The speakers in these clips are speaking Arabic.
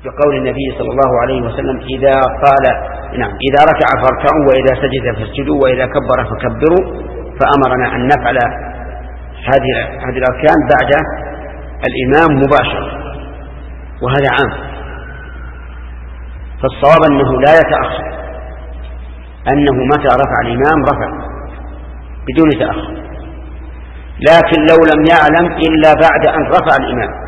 بقول النبي صلى الله عليه وسلم إذا قال إذا ركع فاركعوا وإذا سجد فاسجدوا وإذا كبر فكبروا، فأمرنا أن نفعل هذه الأركان بعد الإمام مباشرة، وهذا عام. فالصواب أنه لا يتأخر، أنه متى رفع الإمام رفع بدون تأخر، لكن لو لم يعلم إلا بعد أن رفع الإمام،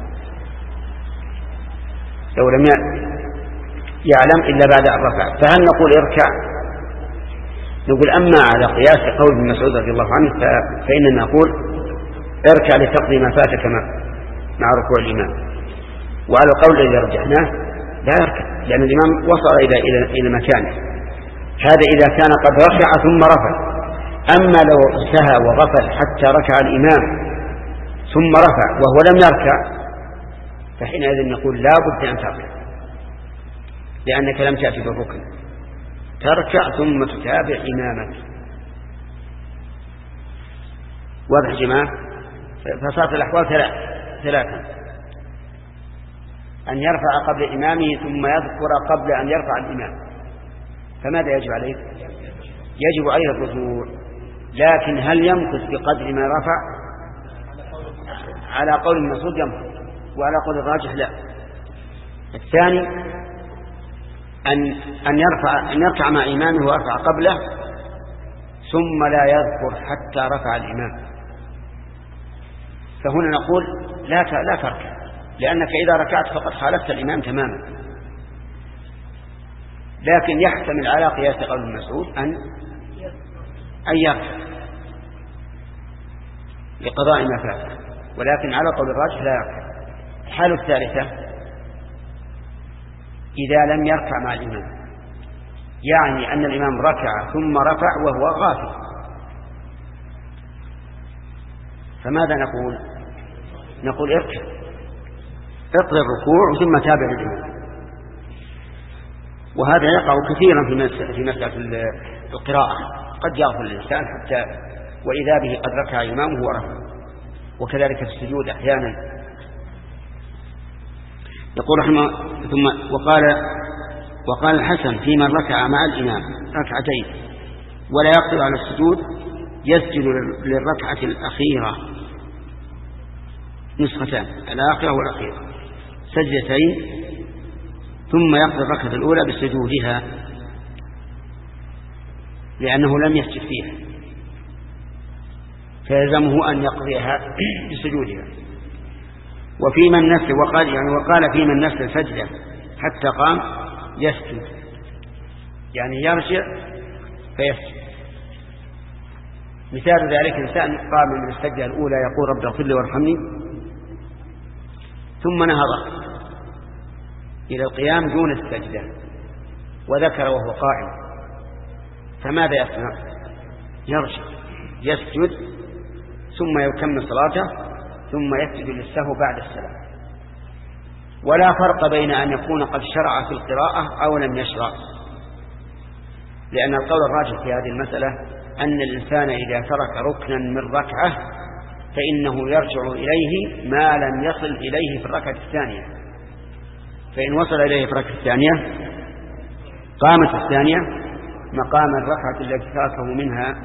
لو لم يعلم إلا بعد أن رفع، فهل نقول اركع؟ نقول أما على قياس قول ابن مسعود رضي الله عنه فإننا نقول اركع لتقضي ما فاتك مع ركوع الإمام. وعلى القول الذي رجحناه لا يركع، لأن الإمام وصل إلى مكانه. هذا إذا كان قد ركع ثم رفع. أما لو سهى وغفل حتى ركع الإمام ثم رفع وهو لم يركع، فحينئذ نقول لا بد أن تركع، لأنك لم تأتي بالركن، تركع ثم تتابع إمامك. واضح يا جماعة؟ فصارت الأحوال ثلاثة: أن يرفع قبل إمامه ثم يذكر قبل أن يرفع الإمام، فماذا يجب عليه؟ يجب عليه الرجوع، لكن هل يمكث بقدر ما رفع؟ على قول المسعود يمكث، وعلى قول الراجح لا. الثاني أن يركع مع إمامه ويرفع قبله ثم لا يذكر حتى رفع الإمام، فهنا نقول لا تركع، لأنك إذا ركعت فقد خالفت الإمام تماما. لكن يحتمل على قياس قول المسعود أن يركع لقضاء ما فات، ولكن على قول الراجح لا يركع. الحالة الثالثة إذا لم يركع مع الإمام، يعني أن الإمام ركع ثم رفع وهو غافل، فماذا نقول؟ نقول اركع، اطلب الركوع ثم تابع الإمام. وهذا يقع كثيرا في مسألة القراءة، قد يغفل الإنسان حتى وإذا به قد ركع إمامه ورفع، وكذلك في السجود أحيانا. يقول رحمه ثم وقال الحسن في من ركع مع الإمام ركعتين ولا يقدر على السجود يسجد للركعة الأخيرة نسختان، الآخرة والأخيرة سجدتين، ثم يقضي الركعة الأولى بسجودها لأنه لم يسجد فيها، فيلزمه أن يقضيها بسجودها. وفي من نسل وقال في من نسل سجدة حتى قام يسجد، يعني يرجع فيسجد. مثال ذلك إنسان قام من السجدة الأولى يقول رب اغفر لي وارحمني، ثم نهض إلى القيام دون السجدة وذكر وهو قائم، فماذا يصنع؟ يرجع يسجد ثم يكمل صلاته ثم يسجد للسهو بعد السلام. ولا فرق بين أن يكون قد شرع في القراءة أو لم يشرع، لأن القول الراجح في هذه المسألة أن الإنسان إذا ترك ركنا من ركعة فإنه يرجع إليه ما لم يصل إليه في الركعة الثانية، فإن وصل إليه في الركعة الثانية قامت الثانية مقام الركعة التي تركه منها.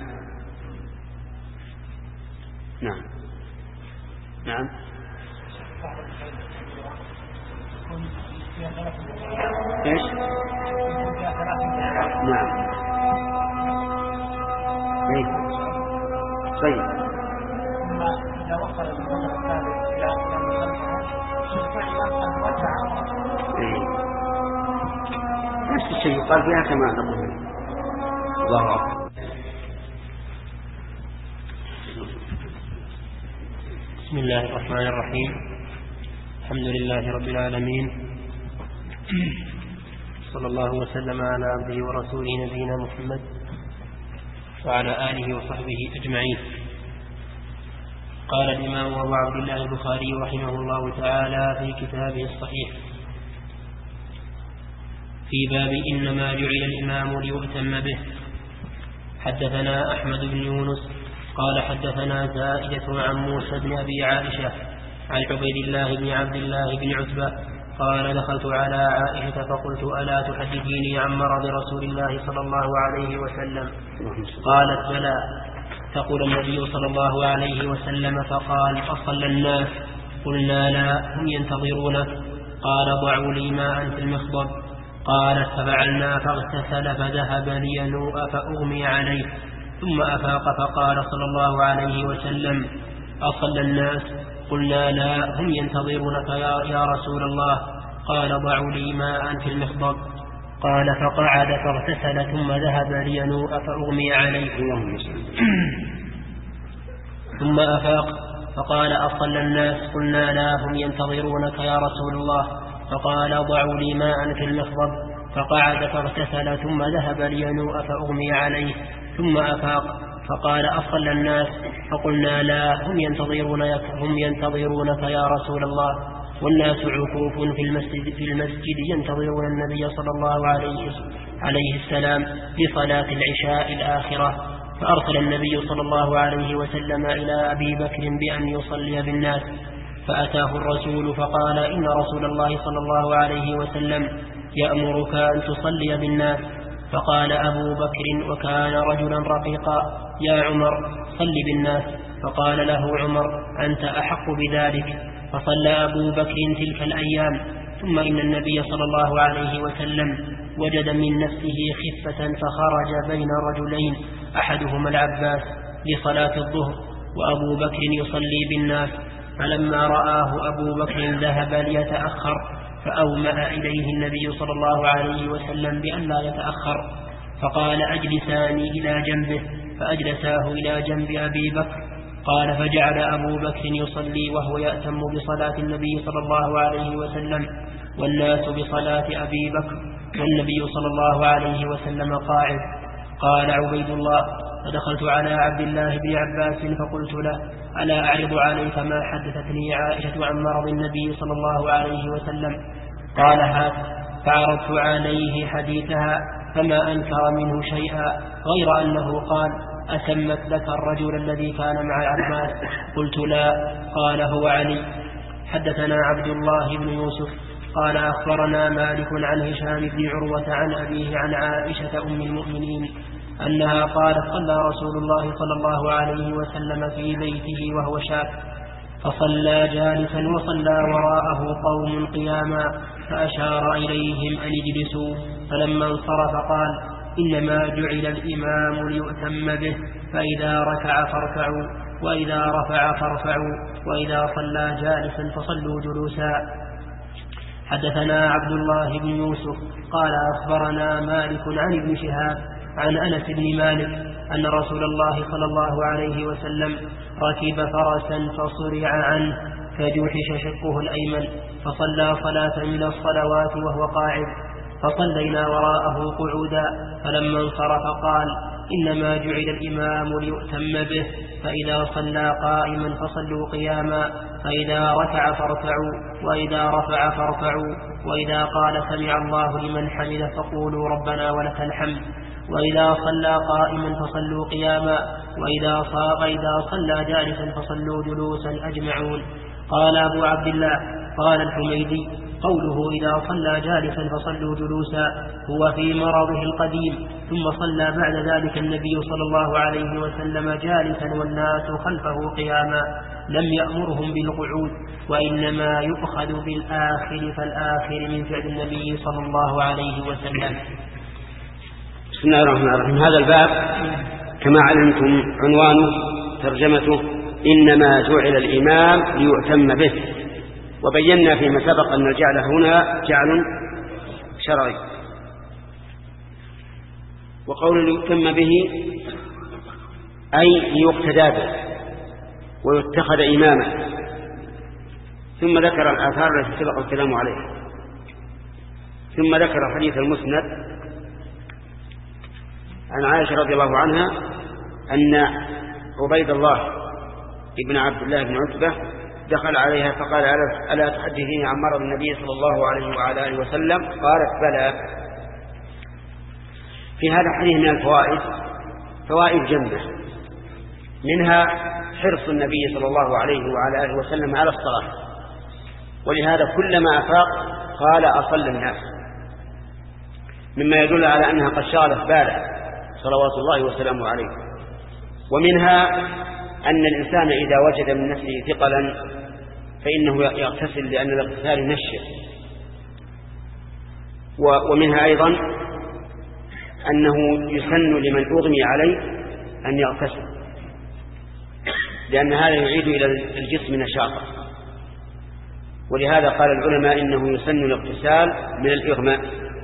نعم ايش؟ نعم ايه طيب. إذا وصل المرة الثالث إلى نفس الشيء قال فيها كما نقول. الله أكبر. بسم الله الرحمن الرحيم. الحمد لله رب العالمين، صلى الله وسلم على عبده ورسوله نبينا محمد وعلى آله وصحبه أجمعين. قال الإمام أبو عبد الله البخاري رحمه الله تعالى في كتابه الصحيح في باب إنما جعل الإمام ليؤتم به. حدثنا أحمد بن يونس قال حدثنا زائدة عن موسى بن أبي عائشة عن عبيد الله بن عبد الله بن عتبة قال دخلت على عائشة فقلت ألا تحدثيني عن مرض رسول الله صلى الله عليه وسلم؟ قالت بلى. تقول النبي صلى الله عليه وسلم فقال أصلى الناس؟ قلنا لا هم ينتظرونك. قال ضعوا لي ماء في المخضب. قالت ففعلنا فاغتسل فذهب لينوء فأغمي عليه ثم أفاق فقال صلى الله عليه وسلم أصلى الناس؟ قلنا لا هم ينتظرونك يا رسول الله. قال ضعوا لي ماء في المخضب. قال فقعد فاغتسل ثم ذهب لينوء فأغمي عليه ثم أفاق فقال أصلى الناس؟ قلنا لا هم ينتظرونك يا رسول الله. فقال ضعوا لي ماء في المخضب. فقعد فاغتسل ثم ذهب لينوء فأغمي عليه ثم أفاق فقال أصلى الناس؟ فقلنا لا هم ينتظرونك يا رسول الله. والناس عكوف في المسجد ينتظرون النبي صلى الله عليه السلام لصلاة العشاء الآخرة. فأرسل النبي صلى الله عليه وسلم إلى أبي بكر بأن يصلي بالناس. فأتاه الرسول فقال إن رسول الله صلى الله عليه وسلم يأمرك أن تصلي بالناس. فقال أبو بكر وكان رجلا رقيقا يا عمر صل بالناس. فقال له عمر أنت أحق بذلك. فصلى أبو بكر تلك الأيام. ثم إن النبي صلى الله عليه وسلم وجد من نفسه خفة فخرج بين رجلين أحدهما العباس لصلاة الظهر وأبو بكر يصلي بالناس. فلما رآه أبو بكر ذهب ليتأخر فأومأ إليه النبي صلى الله عليه وسلم بأن لا يتأخر. فقال أجلساني إلى جنبه. فأجلساه إلى جنب أبي بكر. قال فجعل أبو بكر يصلي وهو يأتم بصلاة النبي صلى الله عليه وسلم والناس بصلاة أبي بكر والنبي صلى الله عليه وسلم قاعد. قال عبيد الله فدخلت على عبد الله بن عباس فقلت له ألا أعرض عليك ما حدثتني عائشة عن مرض النبي صلى الله عليه وسلم؟ قال هات. فعرضت عليه حديثها فما أنكر منه شيئا غير أنه قال أسمت لك الرجل الذي كان مع عباس؟ قلت لا. قال هو علي. حدثنا عبد الله بن يوسف قال أخبرنا مالك عن هشام بن عروة عن أبيه عن عائشة أم المؤمنين أنها قالت صلى رسول الله صلى الله عليه وسلم في بيته وهو شاب فصلى جالسا وصلى وراءه قوم قياما فأشار إليهم أن اجلسوا. فلما انصرف قال إنما جعل الإمام ليؤتم به فإذا ركع فاركعوا وإذا رفع فارفعوا وإذا صلى جالسا فصلوا جلوسا. حدثنا عبد الله بن يوسف قال أخبرنا مالك عن ابن شهاب عن أنس بن مالك أن رسول الله صلى الله عليه وسلم ركب فرسا فصرع عنه فجوحش شقه الأيمن فصلى صلاة من الصلوات وهو قاعد. فصلينا وراءه قعودا. فلما انصرف قال إنما جعل الإمام ليؤتم به فإذا صلى قائما فصلوا قياما فإذا ركع فاركعوا وإذا رفع فارفعوا وإذا قال سمع الله لمن حمده فقولوا ربنا ولك الحمد وإذا صلى قائما فصلوا قياما وإذا صلى جالسا فصلوا جلوسا أجمعون. قال أبو عبد الله قال الحميدي قوله إذا صلى جالسا فصلوا جلوسا هو في مرضه القديم. ثم صلى بعد ذلك النبي صلى الله عليه وسلم جالسا والناس خلفه قياما لم يأمرهم بالقعود وإنما يؤخذ بالآخر فالآخر من فعل النبي صلى الله عليه وسلم. بسم الله الرحمن الرحيم. هذا الباب كما علمتم عنوانه ترجمته إنما جعل الإمام ليؤتم به. وبينا فيما سبق أن الجعل هنا جعل شرعي. وقول ليؤتم به أي ليقتدى به ويتخذ إماما. ثم ذكر الآثار التي سبق الكلام عليها. ثم ذكر حديث المسند عن عائشة رضي الله عنها أن عبيد الله ابن عبد الله بن عتبة دخل عليها فقال ألا تحدثيني عن مرض النبي صلى الله عليه وعلى آله وسلم؟ قالت بلى. في هذا الحديث من الفوائد فوائد جمة، منها حرص النبي صلى الله عليه وعلى آله وسلم على الصلاة، ولهذا كلما أفاق قال أصلى الناس، مما يدل على أنها قد شغلت باله صلوات الله وسلامه عليه. ومنها أن الإنسان إذا وجد من نفسه ثقلا فإنه يغتسل، لأن الاغتسال ينشف. ومنها أيضا أنه يسن لمن أغمي عليه أن يغتسل، لأن هذا يعيد إلى الجسم نشاطا. ولهذا قال العلماء إنه يسن الاغتسال من الإغماء.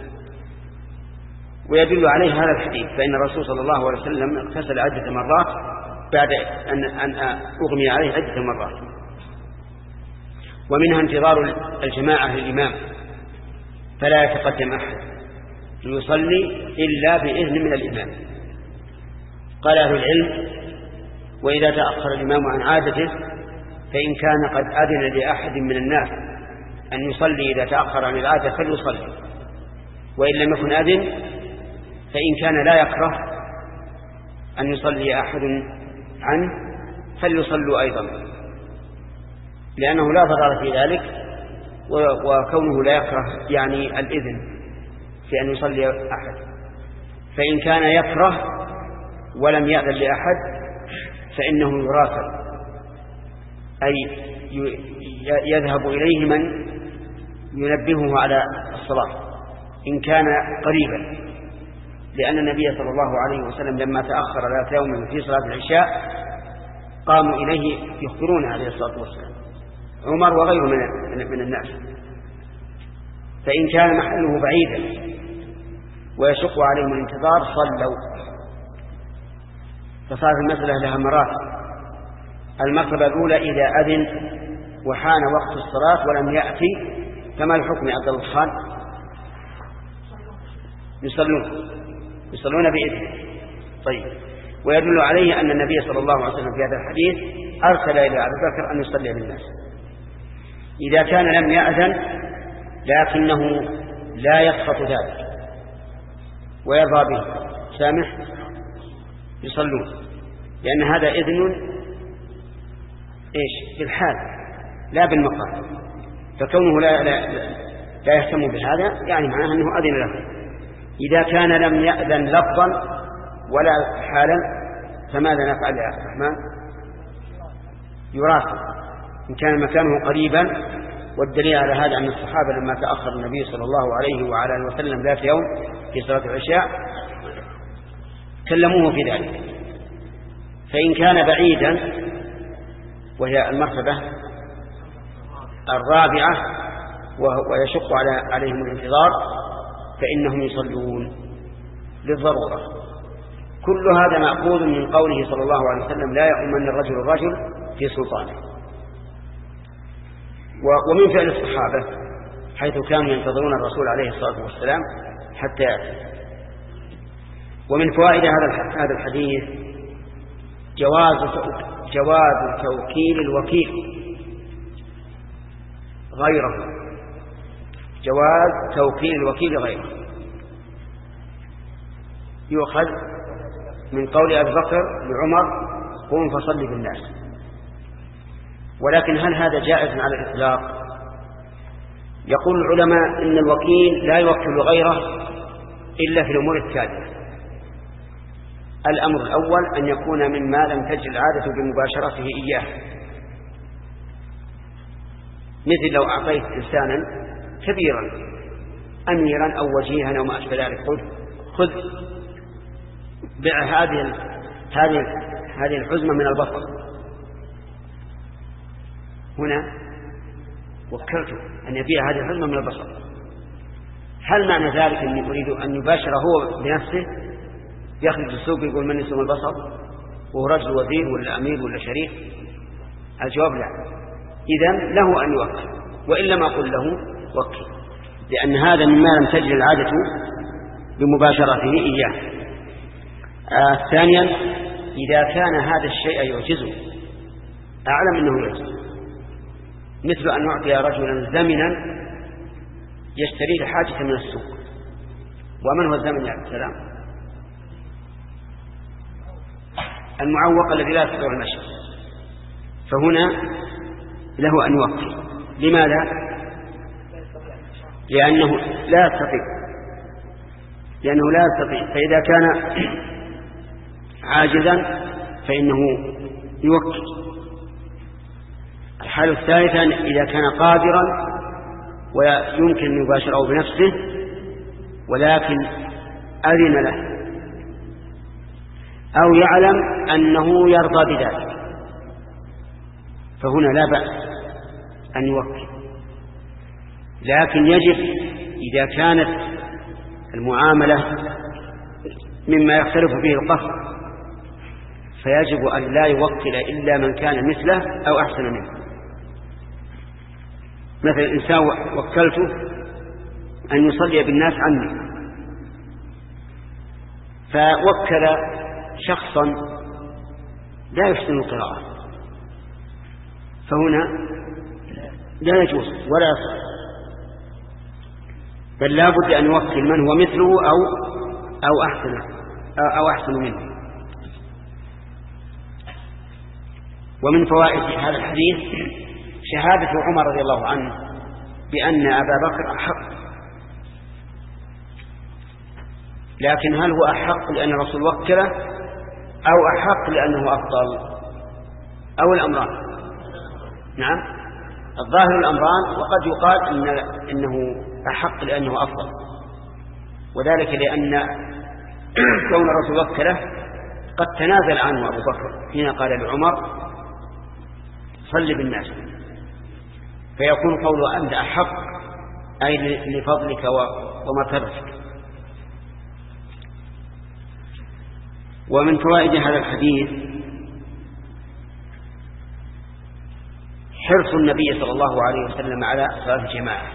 ويدل عليه هذا الحديث، فإن الرسول صلى الله عليه وسلم اغتسل عدة مرات بعد أن أغمي عليه عدة مرات. ومنها انتظار الجماعة للإمام، فلا يتقدم أحد ليصلي إلا بإذن من الإمام. قال أهل العلم: وإذا تأخر الإمام عن عادته فإن كان قد أذن لأحد من الناس أن يصلي إذا تأخر عن العادة فليصلي، وإن لم يكن أذن فإن كان لا يكره أن يصلي أحد عنه فليصلوا أيضا، لأنه لا ضرر في ذلك، وكونه لا يكره يعني الإذن في أن يصلي أحد. فإن كان يكره ولم يأذن لأحد فإنه يراسل، أي يذهب إليه من ينبهه على الصلاة إن كان قريبا، لأن النبي صلى الله عليه وسلم لما تأخر ذات يوم في صلاة العشاء قاموا إليه يخبرون عليه الصلاة والسلام، عمر وغيره من الناس. فإن كان محله بعيدا ويشق عليهم الانتظار صلوا. فصارت المسألة لها مراتب. المرتبة الأولى إذا أذن وحان وقت الصلاة ولم يأتي، فما الحكم يا عبد الله خان؟ يصلون بإذنه. طيب. ويدل عليه أن النبي صلى الله عليه وسلم في هذا الحديث أرسل إلى أبي بكر أن يصلي بالناس. إذا كان لم يأذن لكنه لا يسخط ذلك ويرضى به سامح يصلون، لأن هذا إذن بالحال لا بالمقام. فكونه لا يهتم بهذا يعني معناه أنه أذن له. إذا كان لم يأذن لفظا ولا حالا فماذا نفعل يا الرحمن؟ يراسل إن كان مكانه قريبا. والدليل على هذا أن الصحابة لما تأخر النبي صلى الله عليه وعلى آله وسلم ذات يوم في صلاة العشاء كلموه في ذلك. فإن كان بعيدا وهي المرتبة الرابعة ويشق عليهم الانتظار فإنهم يصلون للضرورة. كل هذا مأخوذ من قوله صلى الله عليه وسلم: لا يؤمن الرجل في سلطانه. ومن فعل الصحابة حيث كانوا ينتظرون الرسول عليه الصلاة والسلام حتى يأتي. ومن فوائد هذا الحديث جواز توكيل الوكيل غيره، جواز توكيل الوكيل غيره. يؤخذ من قول أبي بكر لعمر: قم فصلي بالناس. ولكن هل هذا جائز على الإطلاق؟ يقول العلماء إن الوكيل لا يوكل غيره إلا في الأمور التالية: الأمر الأول أن يكون مما لم تجر العادة بمباشرته إياه، مثل لو أعطيت إنسانا كبيرا أميرا أو وجيها أو ما أشبه ذلك، خذ بيع هذه الحزمة من البصل، هنا وكلته أن يبيع هذه الحزمة من البصل. هل معنى ذلك أني أريد أن يباشر هو بنفسه يخرج السوق يقول من يسوم البصل وهو رجل وزير ولا أمير ولا شريف؟ الجواب لا. إذن له أن يوكل، وإلا ما أقول له وكل، لأن هذا مما لم تجري العادة بمباشرته إياه. ثانيا إذا كان هذا الشيء يعجزه، أعلم أنه يعجز، مثل أن يعطي رجلا زمنا يشتري لحاجة من السوق. ومن هو الزمن يا السلام؟ المعوق الذي لا يستطيع المشي. فهنا له أن يوكل. لماذا؟ لأنه لا يستطيع، فإذا كان عاجزا فإنه يوكل. الحالة الثالثة إذا كان قادرا ويمكن أن يباشره بنفسه ولكن أذن له أو يعلم أنه يرضى بذلك، فهنا لا بأس أن يوكل. لكن يجب إذا كانت المعاملة مما يختلف فيه القصد فيجب أن لا يوكل إلا من كان مثله أو أحسن منه. مثل إنسان وكلته أن يصلي بالناس عني، فوكل شخصا لا يحسن القراءة، فهنا لا يجوز ولا يصح، بل لا بد أن يوكل من هو مثله أو أحسن منه. ومن فوائد هذا الحديث شهادة عمر رضي الله عنه بأن أبا بكر أحق، لكن هل هو أحق لأن الرسول وكله أو أحق لأنه أفضل أو الأمران؟ نعم، الظاهر الأمران، وقد يقال إنه أحق لأنه أفضل، وذلك لأن كون الرسول وكله قد تنازل عنه أبو بكر حين قال لعمر صل بالناس، فيكون قوله أنت أحق أي لفضلك ومرتبتك. ومن فوائد هذا الحديث حرص النبي صلى الله عليه وسلم على صلاة الجماعة،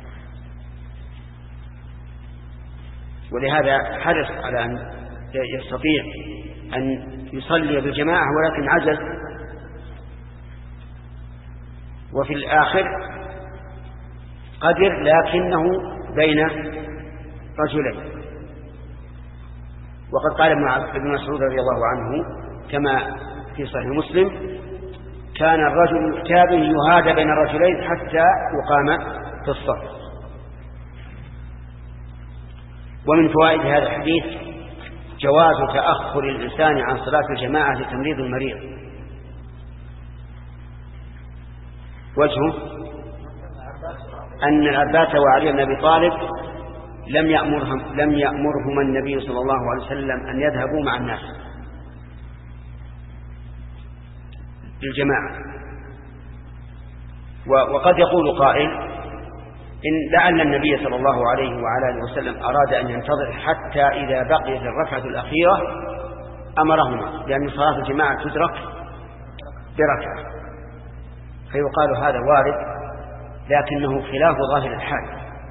ولهذا حرص على أن يستطيع أن يصلي بالجماعة ولكن عجز. وفي الآخر قدر لكنه بين رجلين، وقد قال ابن مسعود رضي الله عنه كما في صحيح مسلم كان الرجل يحتاج يهادى بين الرجلين حتى يقام في الصف. ومن فوائد هذا الحديث جواز تأخر الإنسان عن صلاة الجماعة لتمريض المريض. وجهه أن العباس وعلي بن أبي طالب لم يأمرهما النبي صلى الله عليه وسلم أن يذهبوا مع الناس للجماعة. وقد يقول قائل إن لعل النبي صلى الله عليه وعلى آله وسلم أراد أن ينتظر حتى إذا بقيت الركعة الأخيرة أمرهما، لأن صلاة الجماعة تدرك بركعة، فيقال هذا وارد لكنه خلاف ظاهر الحال.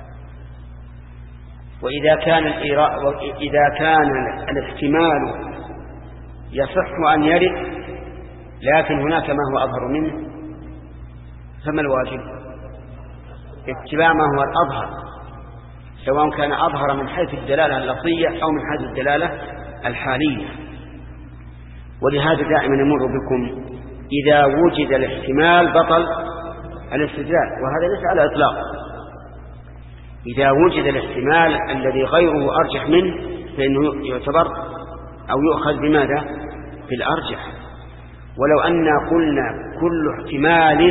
وإذا كان الاحتمال يصح أن يرد لكن هناك ما هو أظهر منه، فما الواجب؟ اتباع ما هو الأظهر، سواء كان أظهر من حيث الدلالة اللفظية أو من حيث الدلالة الحالية. ولهذا دائما نمر بكم إذا وجد الاحتمال بطل الاستدلال، وهذا ليس على إطلاق. إذا وجد الاحتمال الذي غيره أرجح منه فإنه يعتبر أو يؤخذ بماذا؟ بالأرجح. ولو أننا قلنا كل احتمال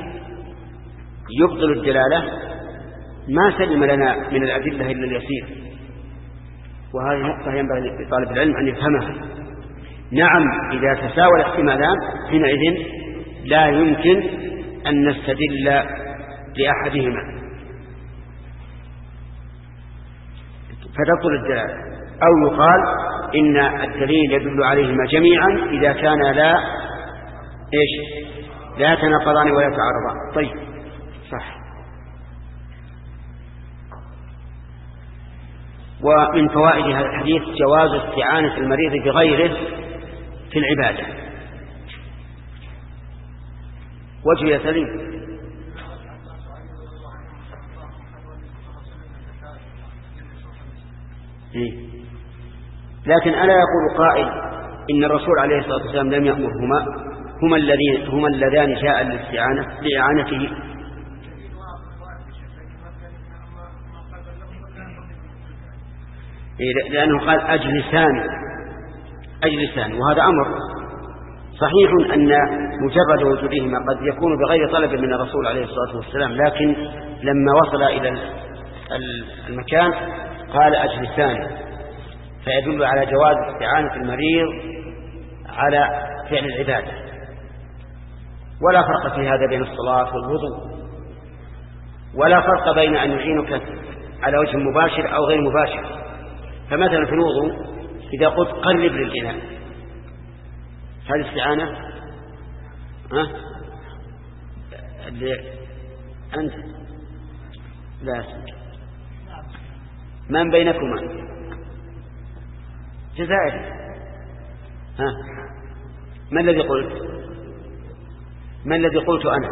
يبطل الدلالة ما سلم لنا من الأدلة إلا اليسير، وهذه نقطة ينبغي لطالب العلم أن يفهمها. نعم، إذا تساوى الاحتمالان حينئذ لا يمكن أن نستدل لأحدهما فتبطل الدلالة، أو يقال إن الدليل يدل عليهما جميعا إذا كان لا يتناقضان ولا يتعارضان. طيب، صح. ومن فوائد هذا الحديث جواز استعانة المريض بغيره في العبادة. وجه يا سليم. لكن ألا يقول قائل إن الرسول عليه الصلاة والسلام لم يأمرهما، هما اللذان جاء للاستعانة لإعانته. لأنه قال أجلسان، وهذا أمر صحيح أن مجرد وجودهما قد يكون بغير طلب من الرسول عليه الصلاة والسلام، لكن لما وصل إلى المكان قال أجلسان، فيدل على جواز استعانة المريض على فعل العبادة. ولا فرق في هذا بين الصلاة والوضوء، ولا فرق بين أن يعينك على وجه مباشر أو غير مباشر. فمثلا في الوضوء إذا قلت قرب للإناء، هذه استعانة اللي أنت لا من بينكما جزائري، ما الذي قلت أنا؟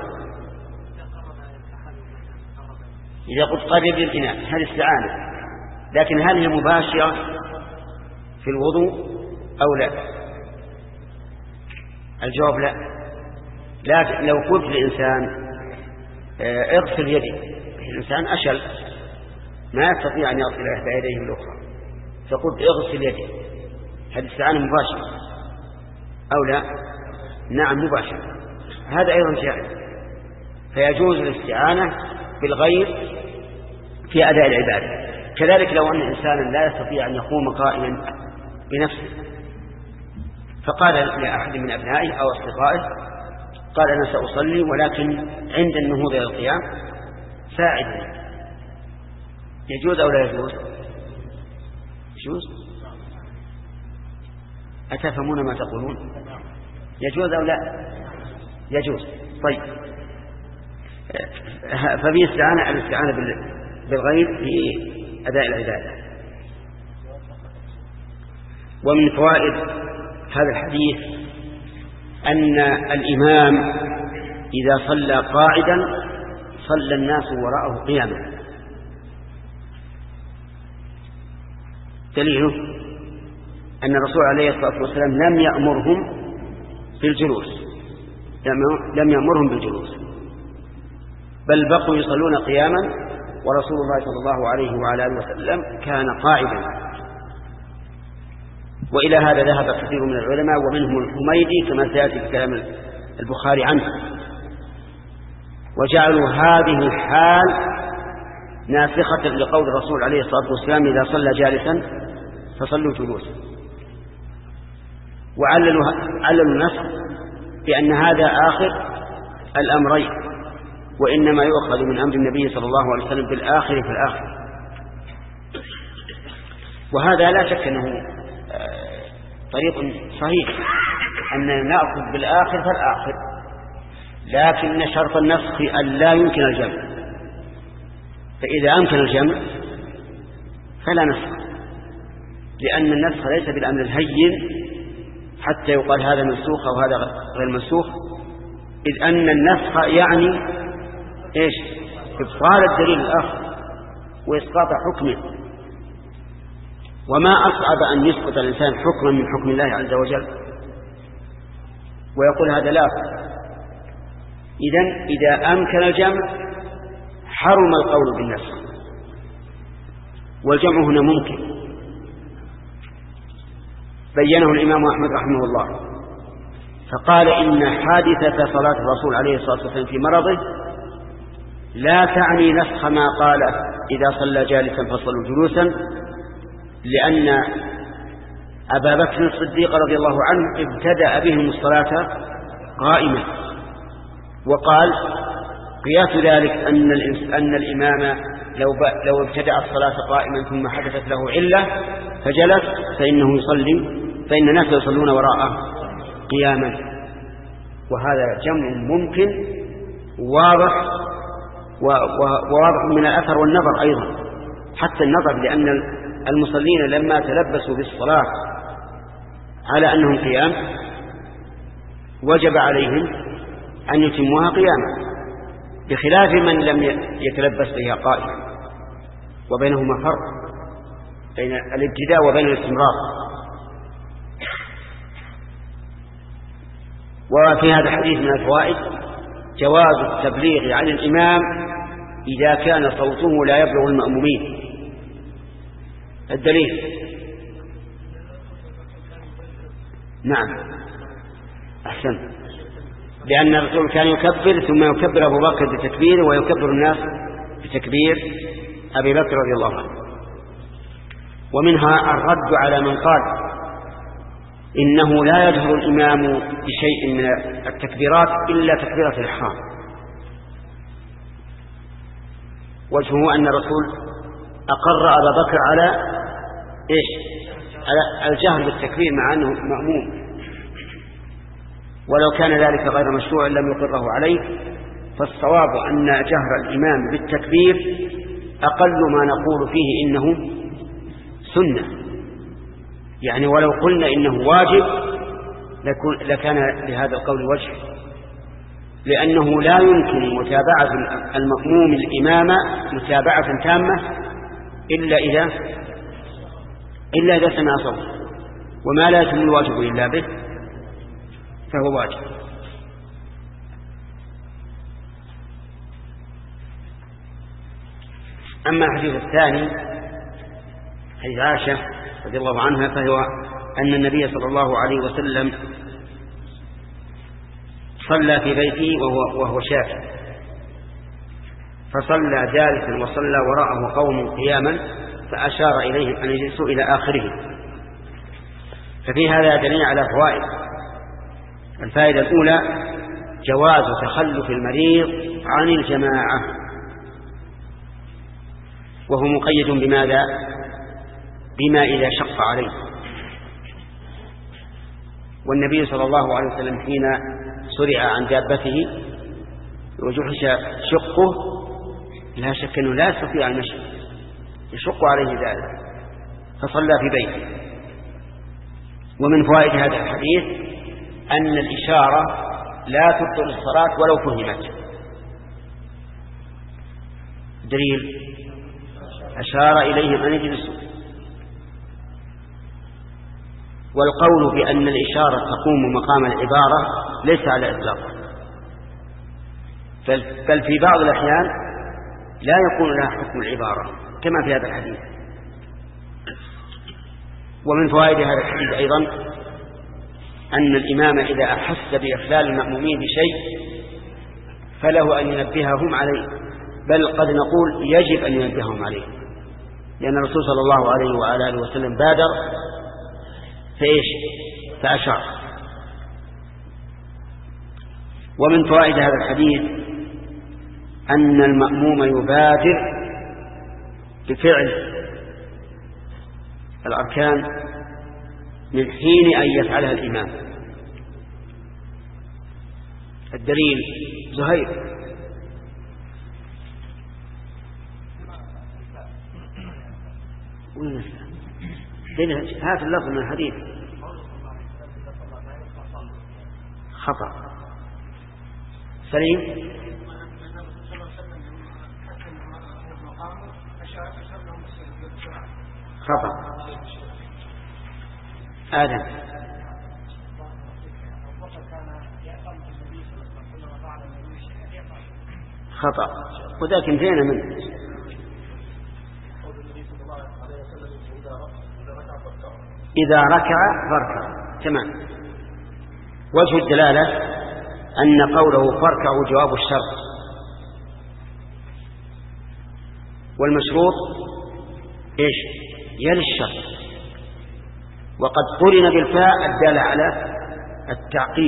إذا قلت قرب للإناء هذه استعانة، لكن هل هي مباشرة في الوضوء أو لا؟ الجواب لا. لكن لو قلت للإنسان اغسل يدي، الإنسان أشل ما يستطيع أن يغسل إحدى يديه الأخرى، فقلت اغسل يدي، هذه استعانة مباشرة أو لا؟ نعم مباشرة، هذا أيضا جائز. فيجوز الاستعانة بالغير في أداء العبادة. كذلك لو أن إنسانا لا يستطيع أن يقوم قائما بنفسه، فقال لأحد من أبنائه أو أصدقائه، قال أنا سأصلي ولكن عند النهوض إلى القيام ساعدني، يجوز أو لا يجوز؟ يجوز. أتفهمون ما تقولون؟ يجوز أو لا؟ يجوز. طيب، ففي الاستعانة بالغير في أداء العبادة. ومن فوائد هذا الحديث أن الإمام إذا صلى قاعدا صلى الناس وراءه قياما. دليله أن الرسول عليه الصلاة والسلام لم يأمرهم بالجلوس، بل بقوا يصلون قياما، ورسول الله صلى الله عليه وعلى آله وسلم كان قاعدا. وإلى هذا ذهب كثير من العلماء ومنهم الحميدي كما سيأتي في كلام البخاري عنه، وجعلوا هذه الحال ناسخة لقول الرسول عليه الصلاة والسلام إذا صلى جالسا فصلوا جلوسا، وعللوا النسخ بأن هذا آخر الأمرين، وإنما يؤخذ من أمر النبي صلى الله عليه وسلم بالآخر في الآخر. وهذا لا شك أنه طريق صحيح أن نأخذ بالآخر فالآخر، لكن شرط النسخ أن لا يمكن الجمع، فإذا أمكن الجمع فلا نسخ، لأن النسخ ليس بالأمر الهين حتى يقال هذا منسوخ أو هذا غير منسوخ، إذ أن النسخ يعني إيش؟ إبطال الدليل الآخر وإسقاط حكمه. وما أصعب أن يسقط الإنسان حكما من حكم الله عز وجل ويقول هذا لا. إذا أمكن الجمع حرم القول بالنسخ، والجمع هنا ممكن، بينه الإمام أحمد رحمه الله، فقال إن حادثة صلاة الرسول عليه الصلاة والسلام في مرضه لا تعني نسخ ما قال إذا صلى جالسا فصلوا جلوسا، لأن أبا بكر الصديق رضي الله عنه ابتدأ بهم الصلاة قائمة، وقال قياس ذلك أن الإمام لو ابتدأ الصلاة قائما ثم حدثت له علة فجلس فإنه يصلي، فإن الناس يصلون وراءه قياما. وهذا جمع ممكن واضح، وواضح من الأثر والنظر أيضا، حتى النظر، لأن المصلين لما تلبسوا بالصلاة على أنهم قيام وجب عليهم أن يتموها قياما، بخلاف من لم يتلبس بها قائما، وبينهما فرق بين الابتداء وبين الاستمرار. وفي هذا الحديث من الفوائد جواز التبليغ عن الإمام إذا كان صوته لا يبلغ المأمومين، الدليل. نعم أحسن، لأن الرسول كان يكبر ثم يكبر أبو بكر بتكبيره ويكبر الناس بتكبير أبي بكر رضي الله عنه. ومنها الرد على من قال إنه لا يجهر الإمام بشيء من التكبيرات إلا تكبيرة الإحرام. وجهه أن الرسول أقر أبا بكر على إيش؟ على الجهر بالتكبير مع أنه مأموم، ولو كان ذلك غير مشروع لم يقره عليه. فالصواب أن جهر الإمام بالتكبير أقل ما نقول فيه إنه سنة، يعني ولو قلنا إنه واجب لكان لهذا القول وجه، لأنه لا يمكن متابعة المأموم الإمام متابعة تامة إلا إذا سمع صوت، وما لا يتم الواجب إلا به فهو واجب. أما الحديث الثاني حديث عائشة رضي الله عنها، فهو أن النبي صلى الله عليه وسلم صلى في بيته وهو شاك، فصلى جالسا وصلى وراءه قوم قياما فأشار إليهم أن يجلسوا إلى آخره. ففي هذا دليل على فوائد. الفائدة الأولى جواز تخلف المريض عن الجماعة، وهو مقيد بماذا؟ بما إذا شق عليه. والنبي صلى الله عليه وسلم حين سرع عن دابته وجحش شقه لا شك أنه لا يستطيع المشي، يشق عليه ذلك، فصلى في بيته. ومن فوائد هذا الحديث أن الإشارة لا تبطل الصلاة ولو فهمت. دليل أشار إليهم أن يجلسوا. والقول بأن الإشارة تقوم مقام العبارة ليس على إطلاق، بل في بعض الأحيان لا يكون لها حكم العبارة كما في هذا الحديث. ومن فوائد هذا الحديث أيضا أن الإمام إذا أحس بإخلال المأمومين بشيء فله أن ينبههم عليه، بل قد نقول يجب أن ينبههم عليه، لأن الرسول صلى الله عليه وآله وسلم بادر فأشار. ومن فوائد هذا الحديث أن المأموم يبادر بفعل الأركان من حين أن يفعلها الإمام. الدليل زهير. هذا اللفظ من الحديث خطأ. سليم. خطأ. آدم. خطأ. وذاك انتهينا منه. إذا ركع فاركع. تمام. وجه الدلالة أن قوله فاركعوا جواب الشرط، والمشروط إيش؟ يلي الشرط، وقد قرن بالفاء الدالة على التعقيب.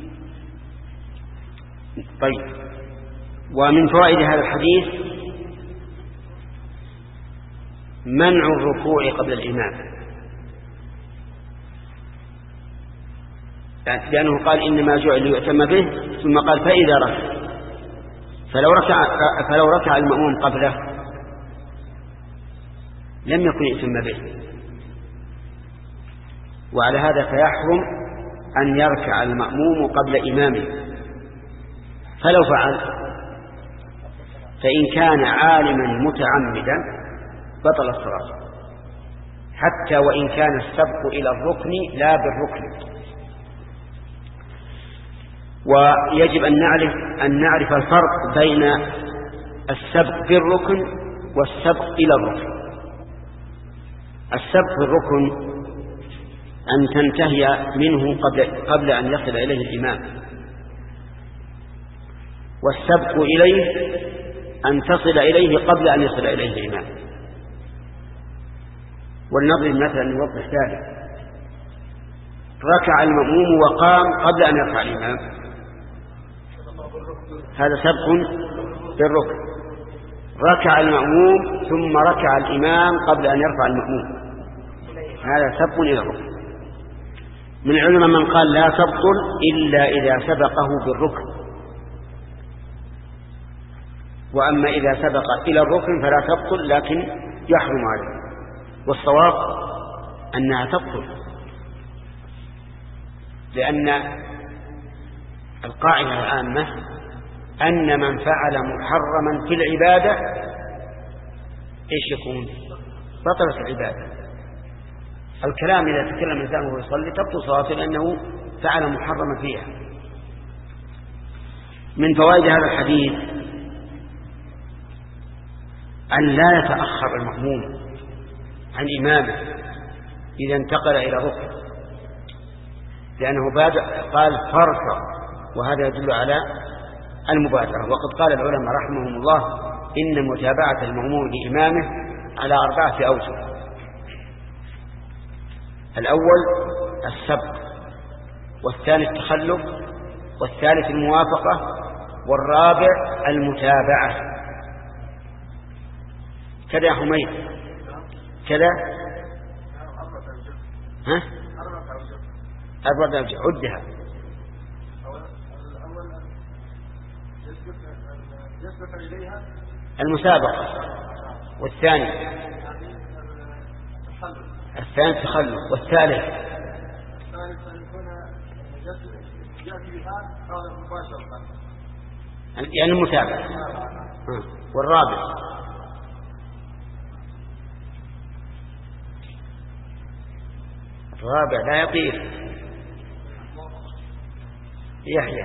طيب. ومن فوائد هذا الحديث منع الركوع قبل الإمام، لأنه قال إنما جعل ليؤتم به، ثم قال فإذا ركع، فلو ركع المأموم قبله لم يكن يؤتم به، وعلى هذا فيحرم أن يركع المأموم قبل إمامه. فلو فعل فإن كان عالما متعمدا بطل الصلاة، حتى وإن كان السبق إلى الركن لا بالركن. ويجب أن نعرف الفرق بين السبق بالركن والسبق إلى الركن. السبق الركن أن تنتهي منه قبل أن يصل إليه الإمام، والسبق إليه أن تصل إليه قبل أن يصل إليه الإمام. ولنضرب مثلا نوضح ذلك. ركع المأموم وقام قبل أن يرفع الإمام، هذا سبق بالركن. ركع المأموم ثم ركع الإمام قبل أن يرفع المأموم، هذا سبق إلى الركن. من العلماء من قال لا تبطل إلا إذا سبقه بالركن، وأما إذا سبق إلى الركن فلا تبطل لكن يحرم عليه. والصواب أنها تبطل، لأن القاعدة العامة أن من فعل محرما في العبادة إيش يكون؟ بطلت العبادة. الكلام إذا تكلم الإنسان وهو يصلي تبطل صلاته لأنه فعل محرما فيها. من فوائد هذا الحديث أن لا يتأخر المأموم عن إمامه إذا انتقل إلى ركن، لأنه قال فرق، وهذا يدل على المبادرة. وقد قال العلماء رحمهم الله إن متابعة المأموم لإمامه على 4 أوجه. الأول السبق، والثاني التخلف، والثالث الموافقة، والرابع المتابعة. كذا يا حميد كذا 4 أوجه عدها. المسابقة، والثاني التخلف، والثالث يعني المتابعة، والرابع لا يطير يحيى.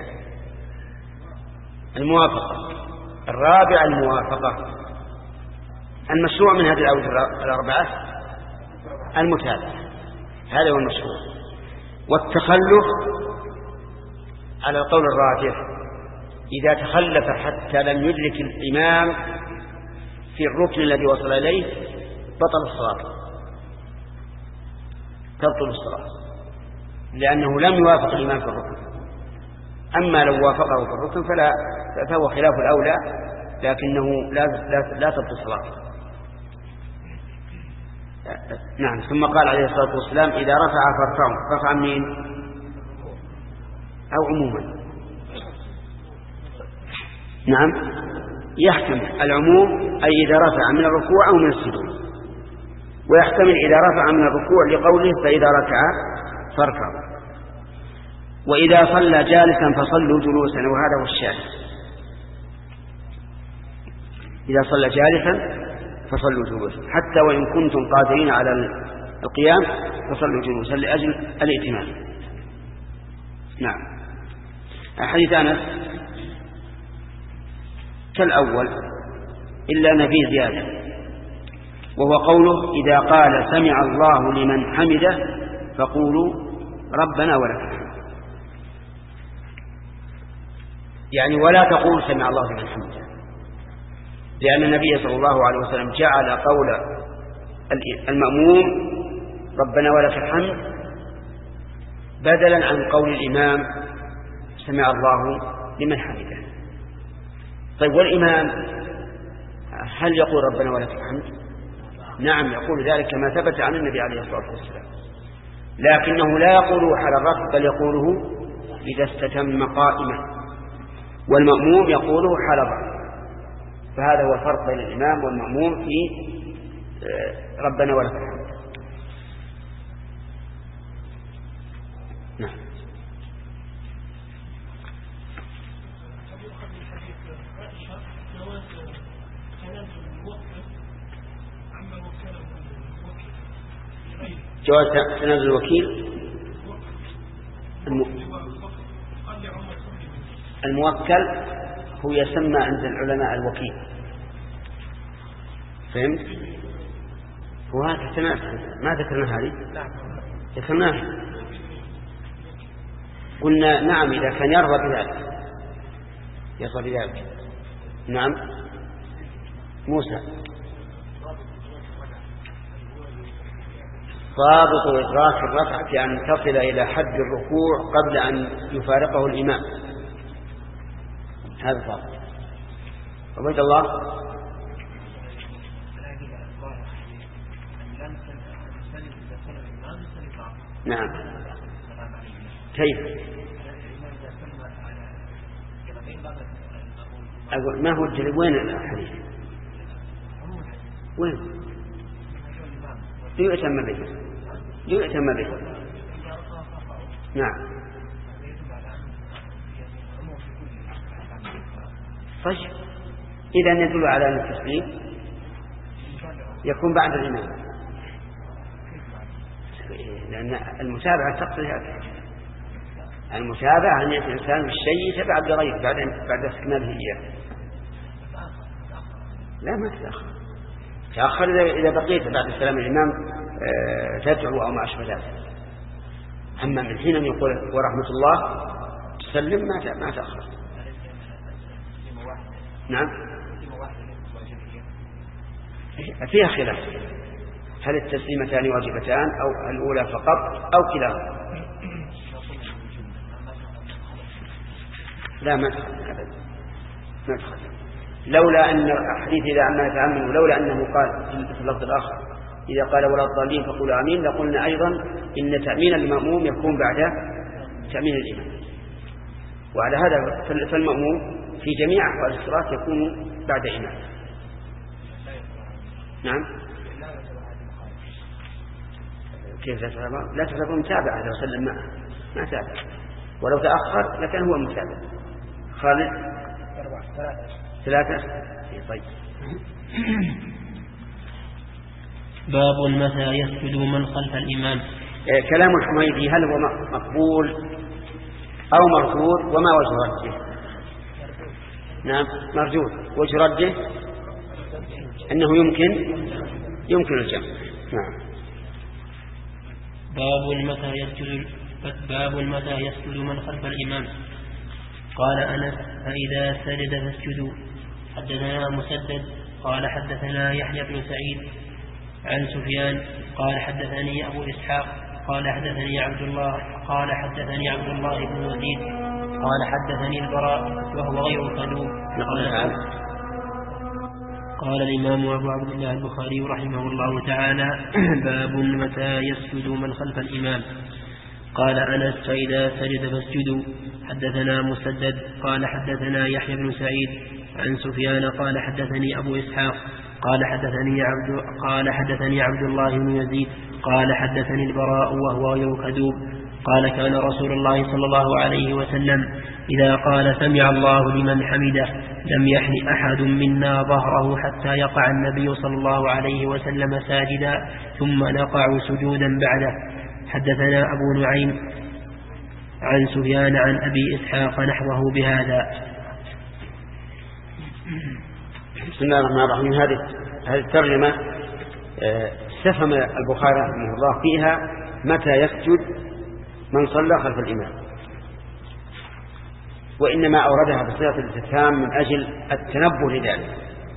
الموافقة، الرابع الموافقة. المشروع من هذه الأوجه 4 المتابعة، هذا هو المشروع. والتخلف على القول الراجح إذا تخلف حتى لم يدرك الإمام في الركن الذي وصل إليه بطل الصلاة، تبطل الصلاة، لأنه لم يوافق الإمام في الركن. أما لو وافقه في الركن فهو خلاف الأولى، لكنه لا تبطل الصلاة. نعم. ثم قال عليه الصلاة والسلام إذا رفع فارفعوا. رفع مين أو عموما؟ نعم يحتمل العموم، أي إذا رفع من الركوع أو من السجود، ويحتمل إذا رفع من الركوع لقوله فإذا ركع فاركعوا. وإذا صلى جالسا فصلوا جلوسا، وهذا هو الشاهد. إذا صلى جالسا فصلوا جلوسا، حتى وإن كنتم قادرين على القيام فصلوا جلوسا لأجل الائتمام. نعم. حديث أنس كالأول إلا أن فيه زيادة، وهو قوله إذا قال سمع الله لمن حمده فقولوا ربنا ولك الحمد، يعني ولا تقول سمع الله لمن حمده، لأن النبي صلى الله عليه وسلم جعل قول المأموم ربنا ولك الحمد بدلا عن قول الإمام سمع الله لمن حمده. طيب والإمام هل يقول ربنا ولك الحمد؟ نعم يقول ذلك كما ثبت عن النبي عليه الصلاة والسلام، لكنه لا يقوله حال الرفع، بل يقوله إذا استتم قائما، والمأموم يقوله حال الرفع. فهذا هو الفرق بين الإمام والمأموم في ربنا ولك الحمد. نعم. جواز تنازل الوكيل الموكل هو يسمى عند العلماء الوكيل، فهمت؟ ما ذكرنا هذه. ذكرناها قلنا نعم إذا كان يرضى بذلك. نعم موسى ضابط إدراك الركعة أن تصل إلى حد الركوع قبل أن يفارقه الإمام. هذا ضابط. عبد الله. نعم كيف؟ أقول ما هو الجلب؟ وين الحديث؟ وين؟ يؤتم به. نعم. طيب إذا ندل على أن التسليم يكون بعد الإمام، لأن المتابعة تقتضي هذا. المتابعة أن يأتي الإنسان بالشيء يتبع بغيره بعد استكماله إياه. لا ما تأخر إذا بقيت بعد السلام الإمام تدعو أو ما أشبه ذلك. أما من حين أن يقول ورحمة الله تسلم ما تأخر. نعم فيها خلاف، هل التسليمتان واجبتان أو الأولى فقط أو كلاهما. لا ما تخلف. لولا أن الحديث إذا عما يتعمل، ولولا أنه قال في اللفظ الآخر إذا قال ولا الضالين فقولوا آمين، لقلنا أيضا إن تأمين المأموم يكون بعد تأمين الإمام. وعلى هذا فالمأموم في جميع أحوال الصلاة يكون بعد إمام. نعم كيف لا تعتبر متابعة لو سلم معه ما تابع، ولو تأخر لكن هو متابع. خالد 3. طيب. باب متى يسجد من خلف الإمام. كلام الحميدي هل هو مقبول أو مردود وما وجه رده؟ نعم مردود. وجه رده أنه يمكن الجمع. نعم. باب متى يسجد من خلف الإمام. قال أنس فإذا سجد فاسجدوا. حدثنا مسدد قال حدثنا يحيى بن سعيد عن سفيان قال حدثني أبو إسحاق قال حدثني عبد الله بن يزيد قال حدثني البراء وهو غير كذوب. قال الإمام أبو عبد الله البخاري رحمه الله تعالى باب متى يسجد من خلف الإمام. قال أنس فإذا سجد فاسجدوا. حدثنا مسدد قال حدثنا يحيى بن سعيد عن سفيان قال حدثني أبو إسحاق قال حدثني عبد الله بن يزيد قال حدثني البراء وهو غير كذوب قال كان رسول الله صلى الله عليه وسلم إذا قال سمع الله لمن حمده لم يحن أحد منا ظهره حتى يقع النبي صلى الله عليه وسلم ساجدا ثم نقع سجودا بعده. حدثنا أبو نعيم عن سفيان عن أبي إسحاق نحوه بهذا. بسم الله الرحمن الرحيم. هذه الترجمة استفهم البخاري رحمه الله فيها متى يسجد من صلى خلف الإمام، وإنما أوردها بصيغة الاستفهام من أجل التنبه لذلك،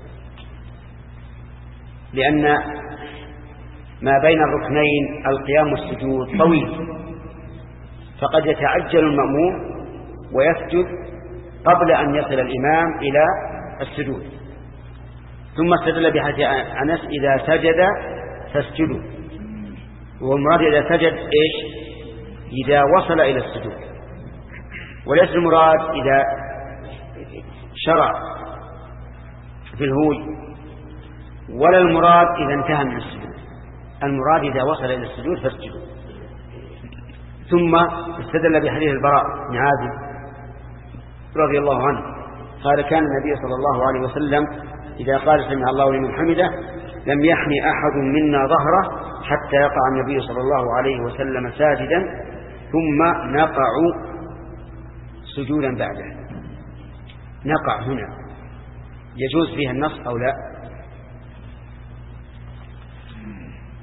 لأن ما بين الركنين القيام والسجود طويل، فقد يتعجل المأموم ويسجد قبل أن يصل الإمام إلى السجود. ثم استدل بحديث أنس إذا سجد فاسجدوا، والمراد إذا سجد إيش؟ إذا وصل إلى السجود، وليس المراد إذا شرع في الهوي، ولا المراد إذا انتهى من السجود. المراد إذا وصل إلى السجود فاسجدوا. ثم استدل بحديث البراء بن عازب رضي الله عنه قال كان النبي صلى الله عليه وسلم إذا قال سمع الله لمن حمده لم يحن أحد منا ظهره حتى يقع النبي صلى الله عليه وسلم ساجدا ثم نقع سجودا بعده. نقع هنا يجوز فيها النص أو لا؟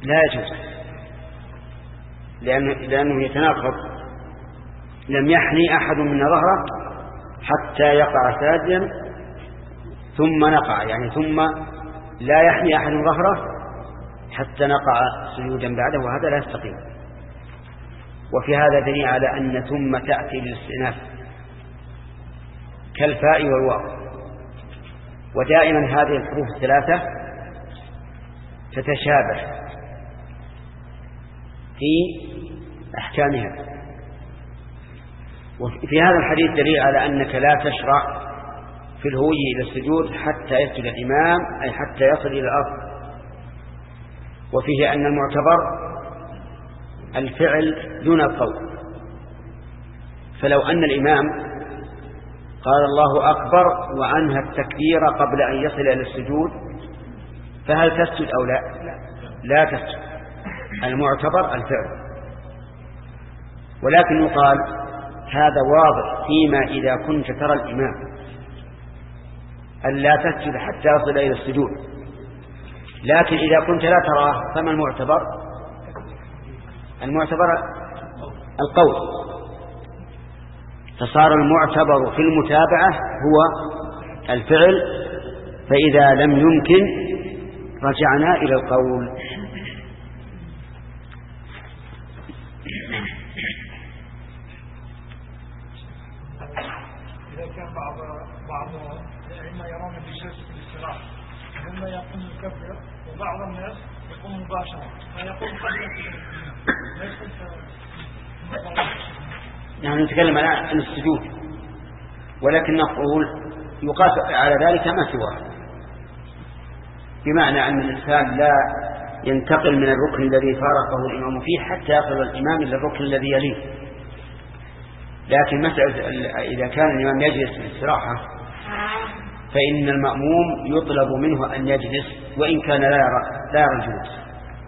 لا يجوز، لأنه يتناقض. لم يحني أحد من ظهره حتى يقع ساجدا ثم نقع، يعني ثم لا يحني أحد ظهره حتى نقع سجودا بعده، وهذا لا يستقيم. وفي هذا دليل على أن ثم تأتي للاستئناف كالفاء والواو. ودائما هذه الحروف الثلاثة تتشابه في أحكامها. وفي هذا الحديث دليل على أنك لا تشرع في الهوي إلى السجود حتى يسجد الإمام، أي حتى يصل إلى الأرض. وفيه أن المعتبر الفعل دون القول. فلو أن الإمام قال الله أكبر وأنهى التكبير قبل أن يصل إلى السجود فهل تسجد أو لا؟ لا تسجد. المعتبر الفعل. ولكن يقال هذا واضح فيما إذا كنت ترى الإمام أن لا تسجد حتى يصل إلى السجود، لكن إذا كنت لا تراه فما المعتبر؟ المعتبر القول. فصار المعتبر في المتابعة هو الفعل، فإذا لم يمكن رجعنا إلى القول. إذا كان بعض الأئمة يرون بجلسة الاستراحة ثم يقوم يكبر، وبعض الناس يقوم مباشرة فيقوم قبل نحن نتكلم عن السجود، ولكن نقول يقاس على ذلك ما سواه، بمعنى أن الإنسان لا ينتقل من الركن الذي فارقه الإمام فيه حتى يصل الإمام إلى الركن الذي يليه. لكن مسألة إذا كان الإمام يجلس بالاستراحة فإن المأموم يطلب منه أن يجلس وإن كان لا يرى الجلوس،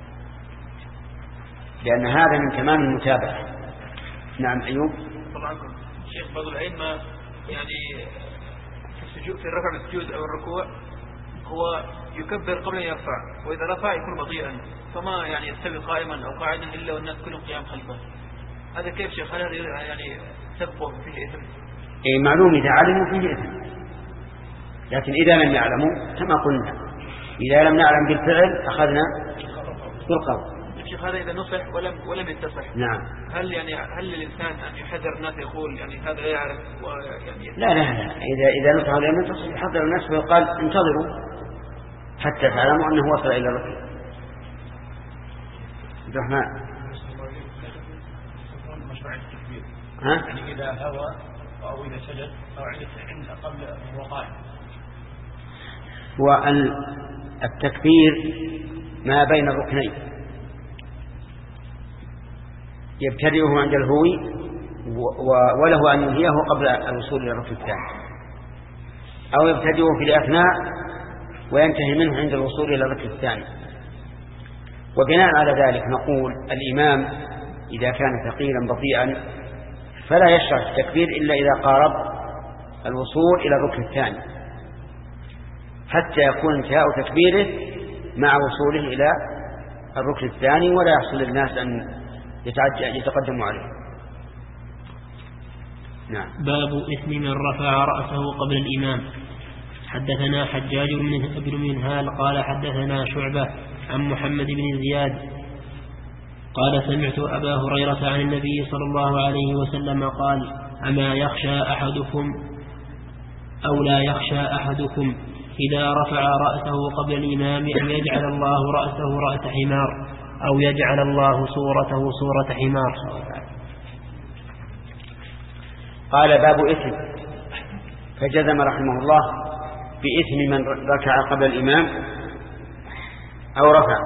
لأن هذا من تمام المتابعة. نعم أيوب. طبعا شيخ بعض الأئمة يعني في الرفع من السجود أو الركوع هو يكبر قبل أن يرفع، وإذا رفع يكون بطيئا فما يعني يستوي قائما أو قاعدا إلا والناس كلهم قيام خلفه. هذا كيف شيخ؟ هل هذا يعني سبب فيه إثم؟ إيه معلوم إذا علموا فيه إثم، لكن إذا لم يعلموا كما قلنا إذا لم نعلم بالفعل أخذنا بالقول. شيخ هذا إذا نصح ولم يتصح. نعم. هل الإنسان أن يحذر الناس يقول يعني هذا لا يعرف ويعني لا إذا نصح ولم يتصح يحذر الناس ويقال انتظروا حتى تعلموا أنه وصل إلى الركن. الرحمن. يعني إذا هوى أو إذا سجد أو عند قبل الوقائع. والتكبير ما بين الركنين يبتدئه عند الهوي وله أن ينهيه قبل الوصول إلى الركن الثاني، أو يبتدئه في الأثناء وينتهي منه عند الوصول إلى الركن الثاني. وبناء على ذلك نقول الإمام إذا كان ثقيلا بطيئا فلا يشرع التكبير إلا إذا قارب الوصول إلى الركن الثاني حتى يكون انتهاء تكبيره مع وصوله إلى الركن الثاني ولا يحصل للناس أن يتقدموا عليه. نعم. باب إثم من رفع رأسه قبل الإمام. حدثنا حجاج بن منهال قال حدثنا شعبة عن محمد بن زياد قال سمعت أبا هريرة عن النبي صلى الله عليه وسلم قال أما يخشى أحدكم أو لا يخشى أحدكم إذا رفع رأسه قبل الإمام أن يجعل الله رأسه رأس حمار أو يجعل الله صورته صورة حمار. قال باب إثم، فجزم رحمه الله بإثم من ركع قبل الإمام أو رفع،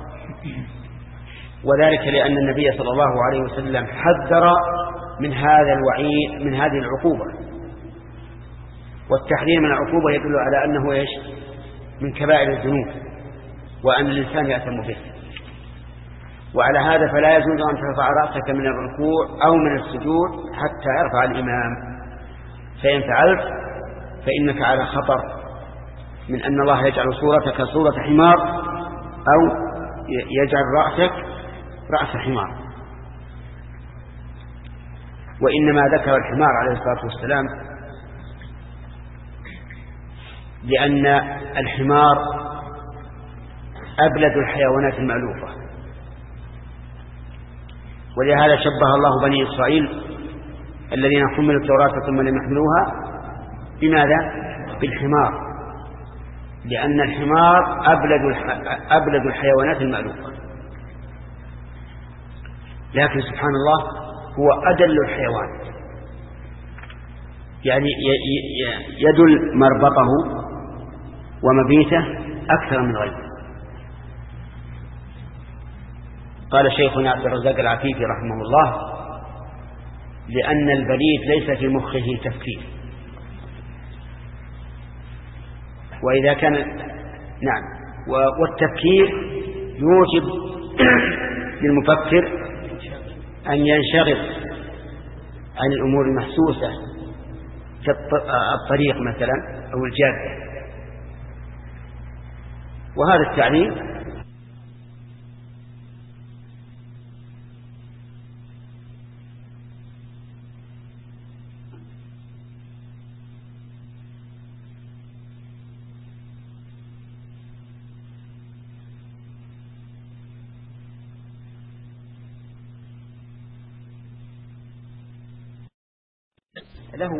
وذلك لأن النبي صلى الله عليه وسلم حذر من هذا الوعيد من هذه العقوبة، والتحذير من العقوبة يدل على أنه إيش؟ من كبائر الذنوب وأن الإنسان يأثم به. وعلى هذا فلا يجوز أن ترفع رأسك من الركوع أو من السجود حتى يرفع الإمام، فإن فعلت فإنك على خطر من أن الله يجعل صورتك صورة حمار أو يجعل رأسك رأس حمار. وإنما ذكر الحمار عليه الصلاة والسلام لأن الحمار أبلد الحيوانات المألوفة، ولهذا شبه الله بني إسرائيل الذين حملوا التوراة ثم لم يحملوها بماذا؟ بالحمار، لأن الحمار أبلد الحيوانات المألوفة. لكن سبحان الله هو أدل الحيوان، يعني يدل مربطه ومبيته أكثر من غيره. قال شيخنا عبد الرزاق العفيفي رحمه الله: لأن البليد ليس في مخه تفكير، وإذا كان نعم والتفكير يوجب للمفكر أن ينشغل عن الأمور المحسوسة كالطريق مثلا أو الجادة. وهذا التعليم له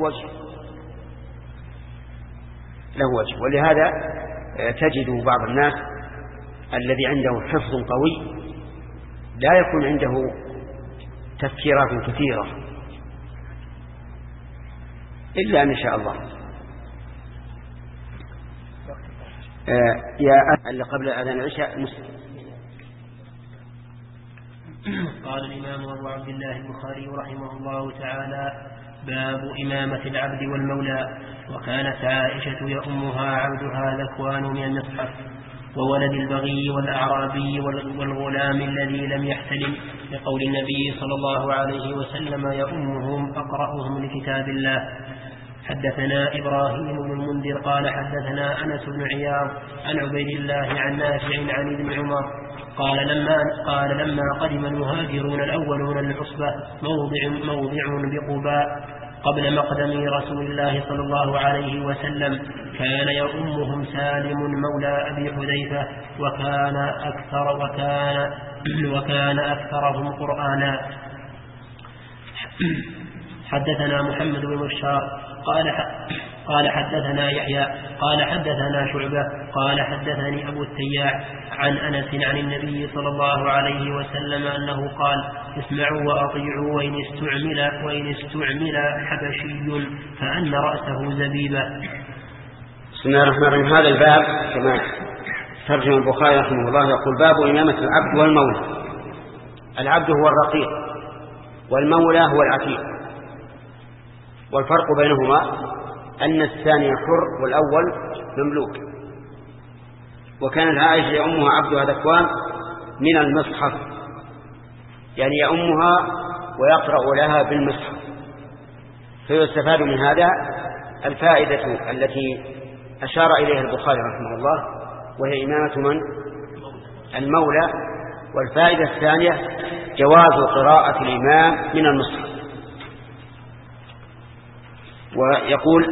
وجه. ولهذا تجد بعض الناس الذي عنده حفظ قوي لا يكون عنده تفكيرات كثيرة إلا أن شاء الله. اللي قبل أذان العشاء مسلم. قال الإمام أبو عبد الله البخاري رحمه الله تعالى: باب إمامة العبد والمولى. وكانت عائشة يؤمها عبدها ذكوان من المصحف، وولد البغي والأعرابي والغلام الذي لم يحتلم، لقول النبي صلى الله عليه وسلم: يؤمهم أقرأهم لكتاب الله. حدثنا إبراهيم بن المنذر قال حدثنا أنس بن عياض عن عبيد الله عن نافع عن ابن عمر قال لما قدم المهاجرون الأولون للعصبة موضع بقباء قبل مقدم رسول الله صلى الله عليه وسلم، كان يؤمهم سالم مولى أبي حذيفة، وكان أكثرهم قرآنا. حدثنا محمد بن بشار قال حدثنا يحيى قال حدثنا شعبة قال حدثني أبو التياح عن أنس عن النبي صلى الله عليه وسلم أنه قال: اسمعوا وأطيعوا وإن استعمل حبشي فأن رأسه زبيبة. بسم الله الرحمن الرحيم. هذا الباب كما ترجم البخاري رحمه الله يقول: باب إمامة العبد والمولى. العبد هو الرقيق والمولى هو العتيق، والفرق بينهما أن الثاني حر والأول مملوك. وكانت عائشة يأمها عبدها ذكوان من المصحف، يعني يأمها ويقرأ لها بالمصحف. فيستفاد من هذا الفائدة التي أشار إليها البخاري رحمه الله، وهي إمامة من؟ المولى. والفائدة الثانية جواز قراءة الإمام من المصحف. ويقول: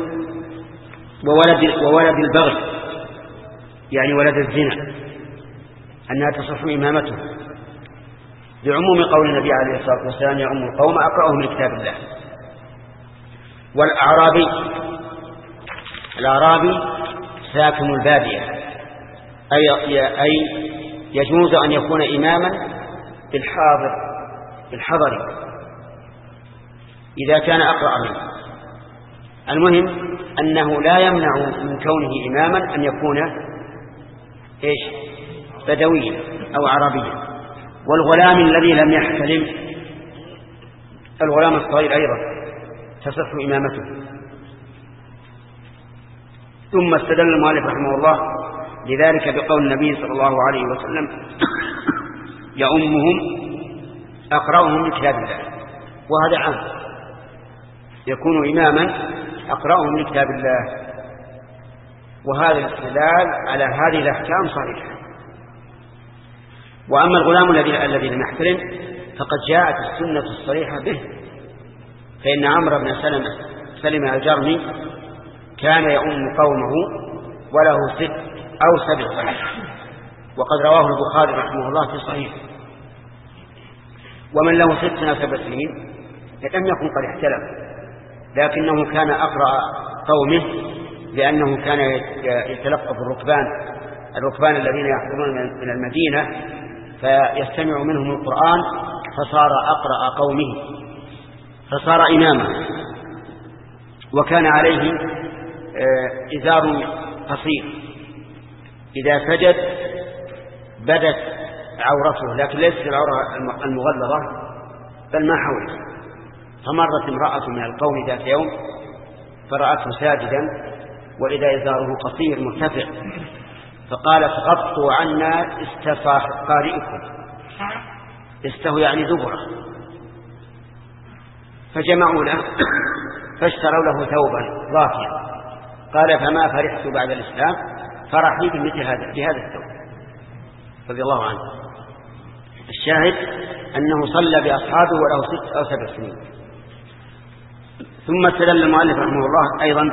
وولد البغي، يعني ولد الزنا، أنها تصح إمامته، بعموم قول النبي عليه الصلاة والسلام: يؤم القوم أقرأهم لكتاب الله. والأعرابي ساكن البادية، أي يجوز أن يكون إماما بالحضر إذا كان أقرأ منه. المهم أنه لا يمنع من كونه إماما أن يكون بدويا أو عربيا. والغلام الذي لم يحتلم، الغلام الصغير أيضا تصح إمامته. ثم استدل المؤلف رحمه الله لذلك بقول النبي صلى الله عليه وسلم: يؤمهم أقرأهم لكتاب الله. وهذا عام، يكون إماما أقرأهم لكتاب الله. وهذا الاستدلال على هذه الأحكام صحيح. وأما الغلام الذي لم يحتلم فقد جاءت السنة الصريحة به، فإن عمرو بن سلمة الجرمي كان يؤم قومه وله 6 أو 7 سنين، وقد رواه البخاري رحمه الله في صحيح. ومن له 6 أو 7 سنين لم يكن قد احتلم، لكنه كان أقرأ قومه، لأنه كان يتلقف الركبان الذين يحضرون من المدينة فيستمع منهم القرآن، فصار أقرأ قومه، فصار إماما. وكان عليه إزار قصير، إذا سجد بدت عورته، لكن ليست العورة المغلظة بل ما حوله. فمرت امرأة من القوم ذات يوم فرأته ساجدا وإذا إزاره قصير مرتفع، فقالت غطوا عنا استفى قارئكم، استهو يعني دبره، فجمعوا له فاشتروا له ثوبا ضافيا. قال فما فرحت بعد الإسلام فرحي بمثل بهذا الثوب رضي الله عنه. الشاهد أنه صلى بأصحابه وله 6 أو 7 سنين. ثم استدل المؤلف رحمه الله أيضا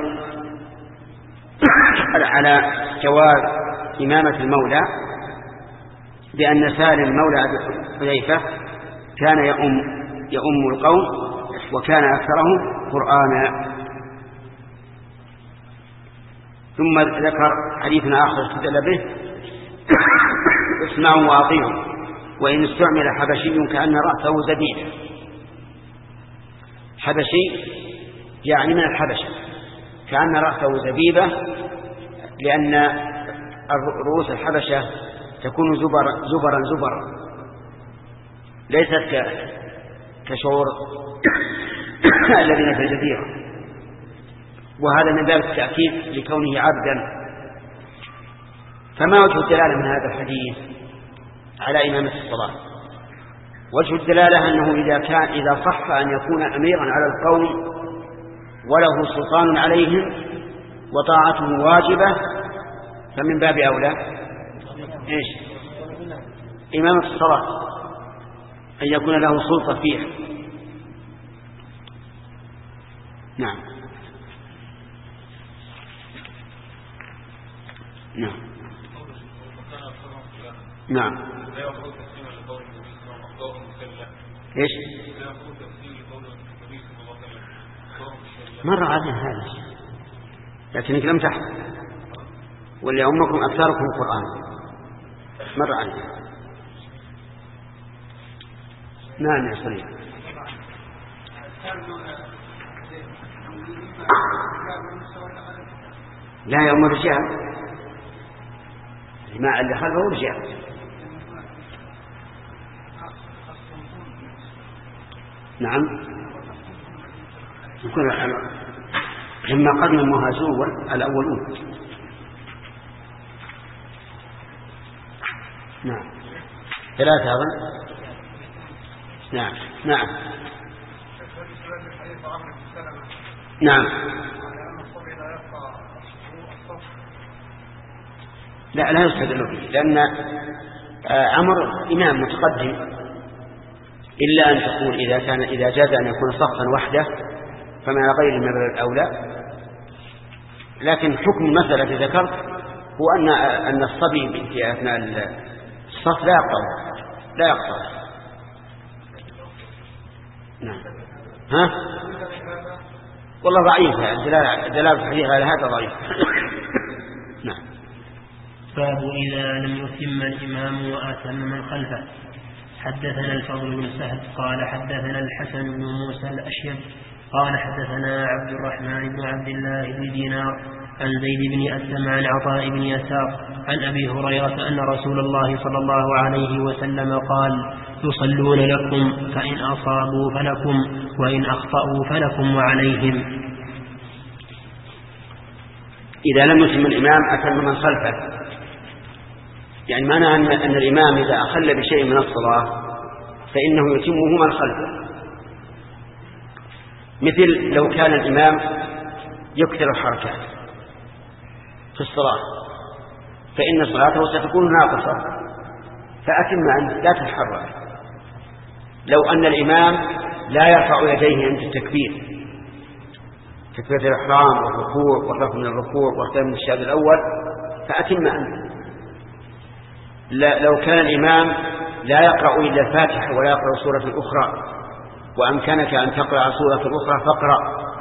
على جواز إمامة المولى بأن سالم مولى أبي حذيفة كان يؤم القوم وكان أكثرهم قرآنا. ثم ذكر حديث آخر استدل به اسمعوا وأطيعوا وإن استعمل حبشي كأن رأسه زبيب. حبشي يعني من الحبشة، كأن رأسه زبيبة، لأن رؤوس الحبشة تكون زبرا ليست كشعور الذين في الجزيرة. وهذا من باب التأكيد لكونه عبدا. فما وجه الدلالة من هذا الحديث على إمامة الصلاة؟ وجه الدلالة أنه إذا صح أن يكون أميرا على القوم وله سلطان عليهم وطاعته واجبة فمن باب أولى إمامة الصلاة أن يكون له سلطة فيها. نعم نعم ايش مر علينا هذا لكنك لم تحفظ، وليؤمكم أكثركم القرآن مر علينا. نعم يا صليح. لا يؤم الرجال ما اللي خلفه رجال. نعم يكون لما قدم المهاجرون الأولون. نعم 3 أظن. نعم نعم نعم لا يستدل به، لأن عمر إمام متقدم، إلا أن تقول إذا جاز أن يكون صفا وحده فما غير المبلغ الأولى. لكن حكم المسألة التي ذكرت هو أن الصبي في أثناء الصف لا يقطع. نعم والله ضعيف، دلالة الحديث على هذا ضعيف. نعم. باب إذا لم يتم الإمام وآتم من خلفه. حدثنا الفضل بن سهل قال حدثنا الحسن بن موسى الأشيب قال حدثنا عبد الرحمن بن عبد الله بن دينار عن زيد بن أسلم عن عطاء بن يسار عن أبي هريرة أن رسول الله صلى الله عليه وسلم قال يصلون لكم فإن أصابوا فلكم وإن أخطأوا فلكم وعليهم. إذا لم يتم الإمام أتم من خلفه، يعني معنى أن الإمام إذا أخل بشيء من الصلاة فإنه يتمه من خلفه. مثل لو كان الإمام يكثر الحركات في الصلاة فإن صلاته ستكون ناقصة، فأتم أنت لا تتحرك. لو أن الإمام لا يرفع يديه عند التكبير، تكبيرة الإحرام والركوع والرفع من الركوع والقيام من الشهادة الأول، فأتم أنت. لو كان الإمام لا يقرأ إلا الفاتحة ولا يقرأ سورة أخرى وأمكنك أن تقرأ سورة أخرى فاقرأ،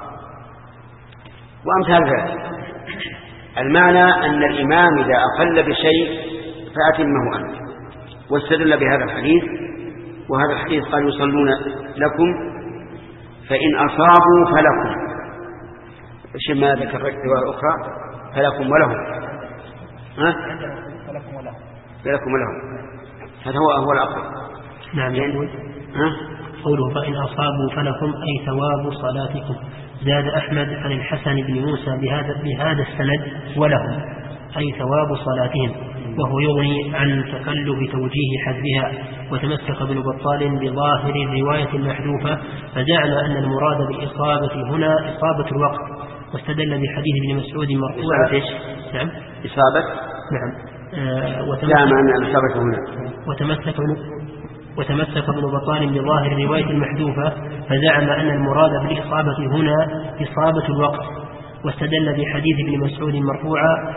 وأمثال ذلك. المعنى أن الإمام إذا أقل بشيء فأتمه أنت. واستدل بهذا الحديث، وهذا الحديث قال يصلون لكم فإن أصابوا فلكم، إيش ما ذكر رواية أخرى فلكم ولهم، فلكم ولهم، هذا هو الأفضل. نعم. يقول قوله فإن أصابوا فلكم أي ثواب صلاتكم. زاد أحمد عن الحسن بن موسى بهذا السند ولهم أي ثواب صلاتهم، وهو يغني عن تكلف توجيه حذفها. وتمسك ابن بطال بظاهر الرواية المحذوفة فزعم أن المراد بالإصابة هنا إصابة الوقت، واستدل بحديث ابن مسعود مرفوعا. نعم إصابة. نعم. وتمسك ابن بطال بظاهر الرواية المحذوفة فزعم أن المراد بالإصابة هنا إصابة الوقت، واستدل بحديث ابن مسعود مرفوعا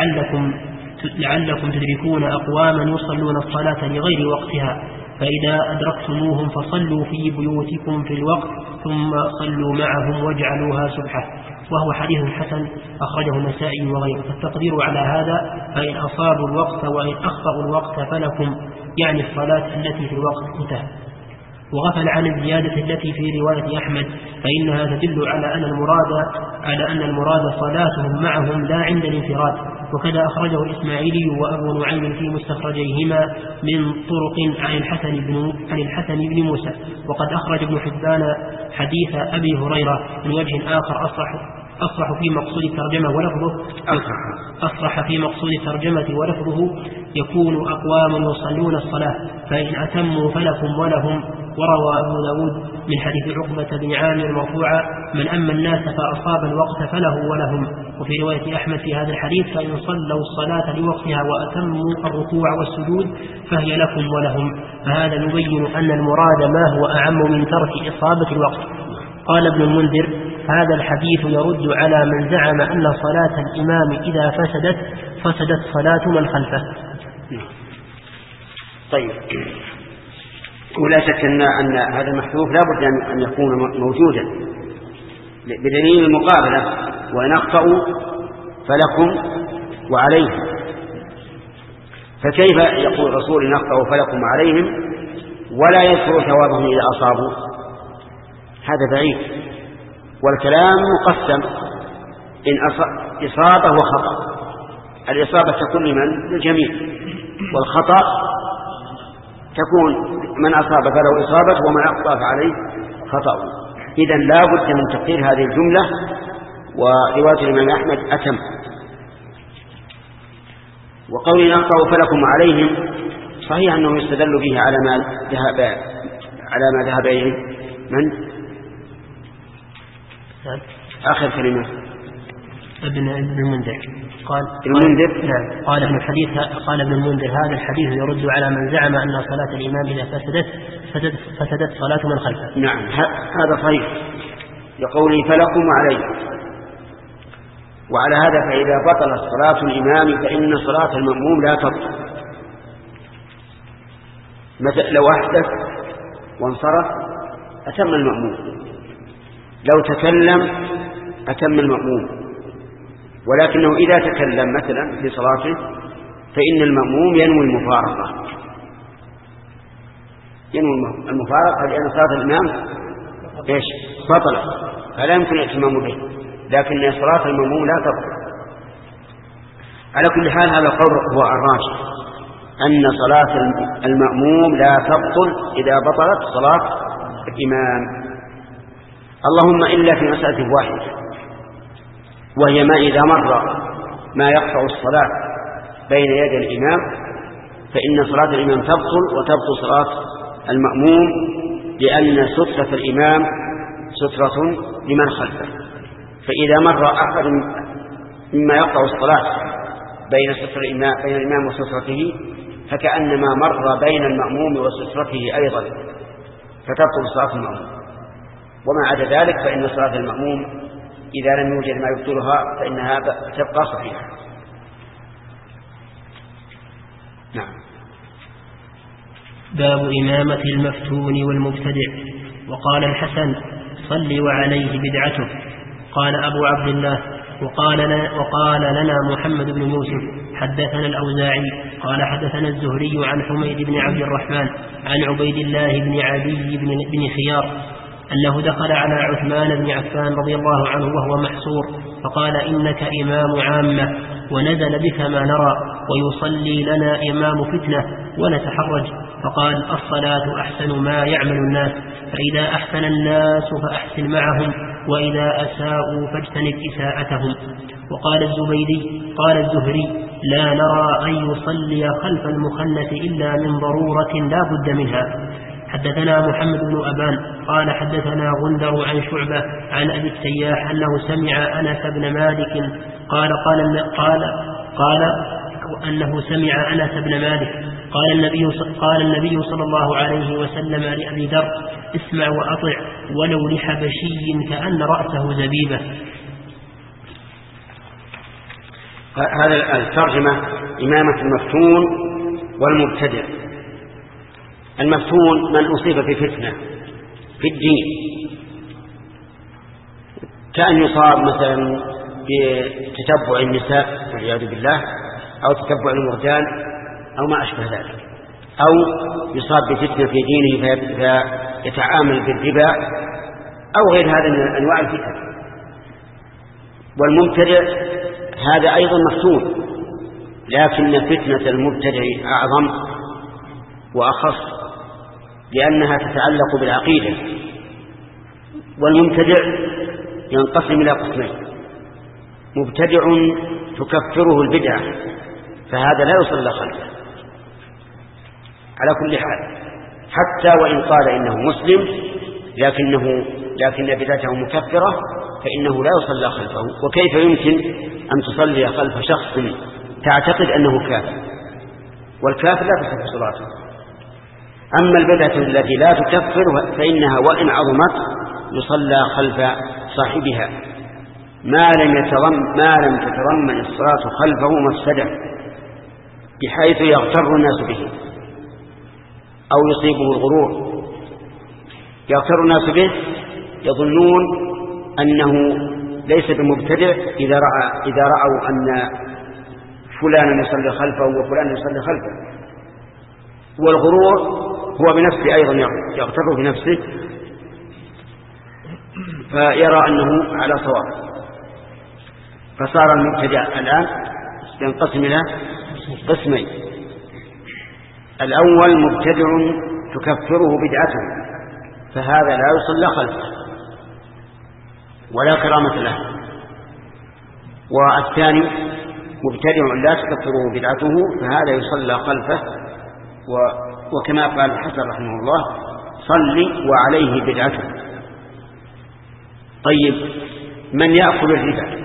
لعلكم تدركون أقواما يصلون الصلاة لغير وقتها، فإذا أدركتموهم فصلوا في بيوتكم في الوقت ثم صلوا معهم واجعلوها سبحة. وهو حديث حسن أخرجه النسائي وغيره. فالتقدير على هذا فإن أصابوا الوقت وإن أخطأوا الوقت فلكم، يعني الصلاة التي في الوقت انتهى. وغفل عن الزيادة التي في رواية أحمد، فإنها تدل على أن المراد صلاتهم معهم لا عند الانفراد. وكذا أخرجه الإسماعيلي وأبو نعيم في مستخرجيهما من طرق عن الحسن بن موسى. وقد أخرج ابن حبان حديث أبي هريرة من وجه آخر أصرح في مقصود الترجمة ولفظه يكون أقوام يصلون الصلاة فإن أتموا فلكم ولهم. وروى أبو داود من حديث عقبة بن عامر مرفوعا من أما الناس فأصاب الوقت فله ولهم. وفي رواية أحمد في هذا الحديث فإن صلوا الصلاة لوقتها وأتموا الركوع والسجود فهي لكم ولهم. فهذا يبين أن المراد ما هو أعم من ترك إصابة الوقت. قال ابن المنذر هذا الحديث يرد على من زعم أن صلاة الإمام إذا فسدت صلاة من خلفه. طيب، ولا شك أن هذا المحذوف لا بد أن يكون موجودا بدليل المقابلة، وإن أخطأوا فلكم وعليهم. فكيف يقول الرسول إن أخطأوا فلكم وعليهم ولا يذكر ثوابهم إذا أصابوا؟ هذا بعيد. والكلام مقسم إن إصابة وخطأ. الإصابة تكون للجميع، والخطأ تكون من أصاب فله إصابة ومن أخطأ فعليه خطأ. إذن لا بد من تقرير هذه الجملة. ورواية الإمام أحمد أتم. وقول أخطأوا فلكم عليهم صحيح أنه يستدل به على ما ذهب إليه من آخر كلمة ابن المنذر قال ابن المنذر هذا الحديث يرد على من زعم أن صلاة الإمام إذا فسدت صلاة من خلفه. نعم، هذا صحيح لقوله فلكم عليه. وعلى هذا فإذا بطلت صلاة الإمام فإن صلاة المأموم لا تبطل. مثلا لو أحدث وانصرف أتم المأموم، لو تكلم أتم المأموم، ولكنه إذا تكلم مثلا في صلاته فإن المأموم ينوي المفارقة لأن صلاة الإمام بطلت فلا يمكن الاتمام به، لكن صلاة المأموم لا تبطل. على كل حال هذا القول هو الراجح، أن صلاة المأموم لا تبطل إذا بطلت صلاة الإمام، اللهم إلا في مسألة واحدة، وهي ما إذا مر ما يقطع الصلاة بين يدي الإمام فإن صلاة الإمام تبطل وتبطل صلاة المأموم، لأن سترة الإمام سترة لمن خلفه. فإذا مر أحد مما يقطع الصلاة بين الإمام وسترته فكأنما مر بين المأموم وسترته أيضا، فتبطل صلاة المأموم. وما عدا ذلك فإن صلاة المأموم إذا لم يوجد ما يبطلها فإنها تبقى صحيحة. نعم. باب إمامة المفتون والمبتدع. وقال الحسن: صل وعليه بدعته. قال أبو عبد الله: وقال لنا محمد بن يوسف حدثنا الأوزاعي قال حدثنا الزهري عن حميد بن عبد الرحمن عن عبيد الله بن عدي بن خيار أنه دخل على عثمان بن عفان رضي الله عنه وهو محصور، فقال: إنك إمام عامة ونزل بك ما نرى، ويصلي لنا إمام فتنة ونتحرج. فقال: الصلاة أحسن ما يعمل الناس، فإذا أحسن الناس فأحسن معهم، وإذا أساءوا فاجتنب إساءتهم. وقال الزبيدي: قال الزهري: لا نرى أن يصلي خلف المخنث إلا من ضرورة لا بد منها. حدثنا محمد بن أبان قال حدثنا غندر عن شعبة عن أبي التياح أنه سمع أنس بن مالك قال أنه سمع أنس بن مالك قال النبي صلى الله عليه وسلم لأبي ذر: اسمع وأطع ولو لحبشي كأن رأسه زبيبة. هذا الترجمة إمامة المفتون والمبتدع. المفتون من أصيب بفتنة في الدين، كأن يصاب مثلا بتتبع النساء والعياذ بالله، أو تتبع المرجان أو ما أشبه ذلك، أو يصاب بفتنة في دينه فيتعامل بالربا أو غير هذا من أنواع الفتن. والمبتدع هذا أيضا مفتون، لكن فتنة المبتدع أعظم وأخص لأنها تتعلق بالعقيدة. والمبتدع ينقسم إلى قسمين: مبتدع تكفره البدعة فهذا لا يصلى خلفه على كل حال، حتى وإن قال إنه مسلم لكن بدعته مكفرة فإنه لا يصلى خلفه. وكيف يمكن أن تصلي خلف شخص تعتقد أنه كافر؟ والكافر لا تصح صلاته. أما البدعة التي لا تكفر فإنها وإن عظمت يصلى خلف صاحبها ما لم تتضمن الصلاة خلفه مفسدة بحيث يغتر الناس به أو يصيبه الغرور. يغتر الناس به، يظنون أنه ليس بمبتدع إذا رأوا أن فلانا يصلي خلفه وفلان يصلي خلفه. والغرور هو بنفسه أيضا يغتر بنفسه فيرى أنه على صواب. فصار المبتدع الآن ينقسم إلى قسمين: الأول مبتدع تكفره بدعته فهذا لا يصلى خلفه ولا كرامة له. والثاني مبتدع لا تكفره بدعته فهذا يصلى خلفه، وكما قال الحسن رحمه الله: صلي وعليه بدعته. طيب، من يأكل الربا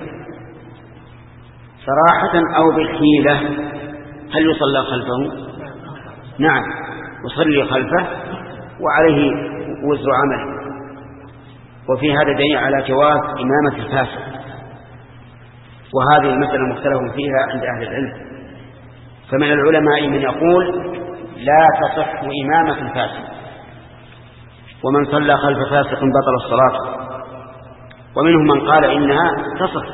صراحة أو بالحيلة هل يصلى خلفه؟ نعم، يصلي خلفه وعليه وزر عمله. وفي هذا دليل على جواز إمامة الفاسق، وهذه المسألة مختلف فيها عند أهل العلم. فمن العلماء من يقول لا تصح إمامة الفاسق، ومن صلى خلف فاسق بطل الصلاة. ومنهم من قال إنها تصح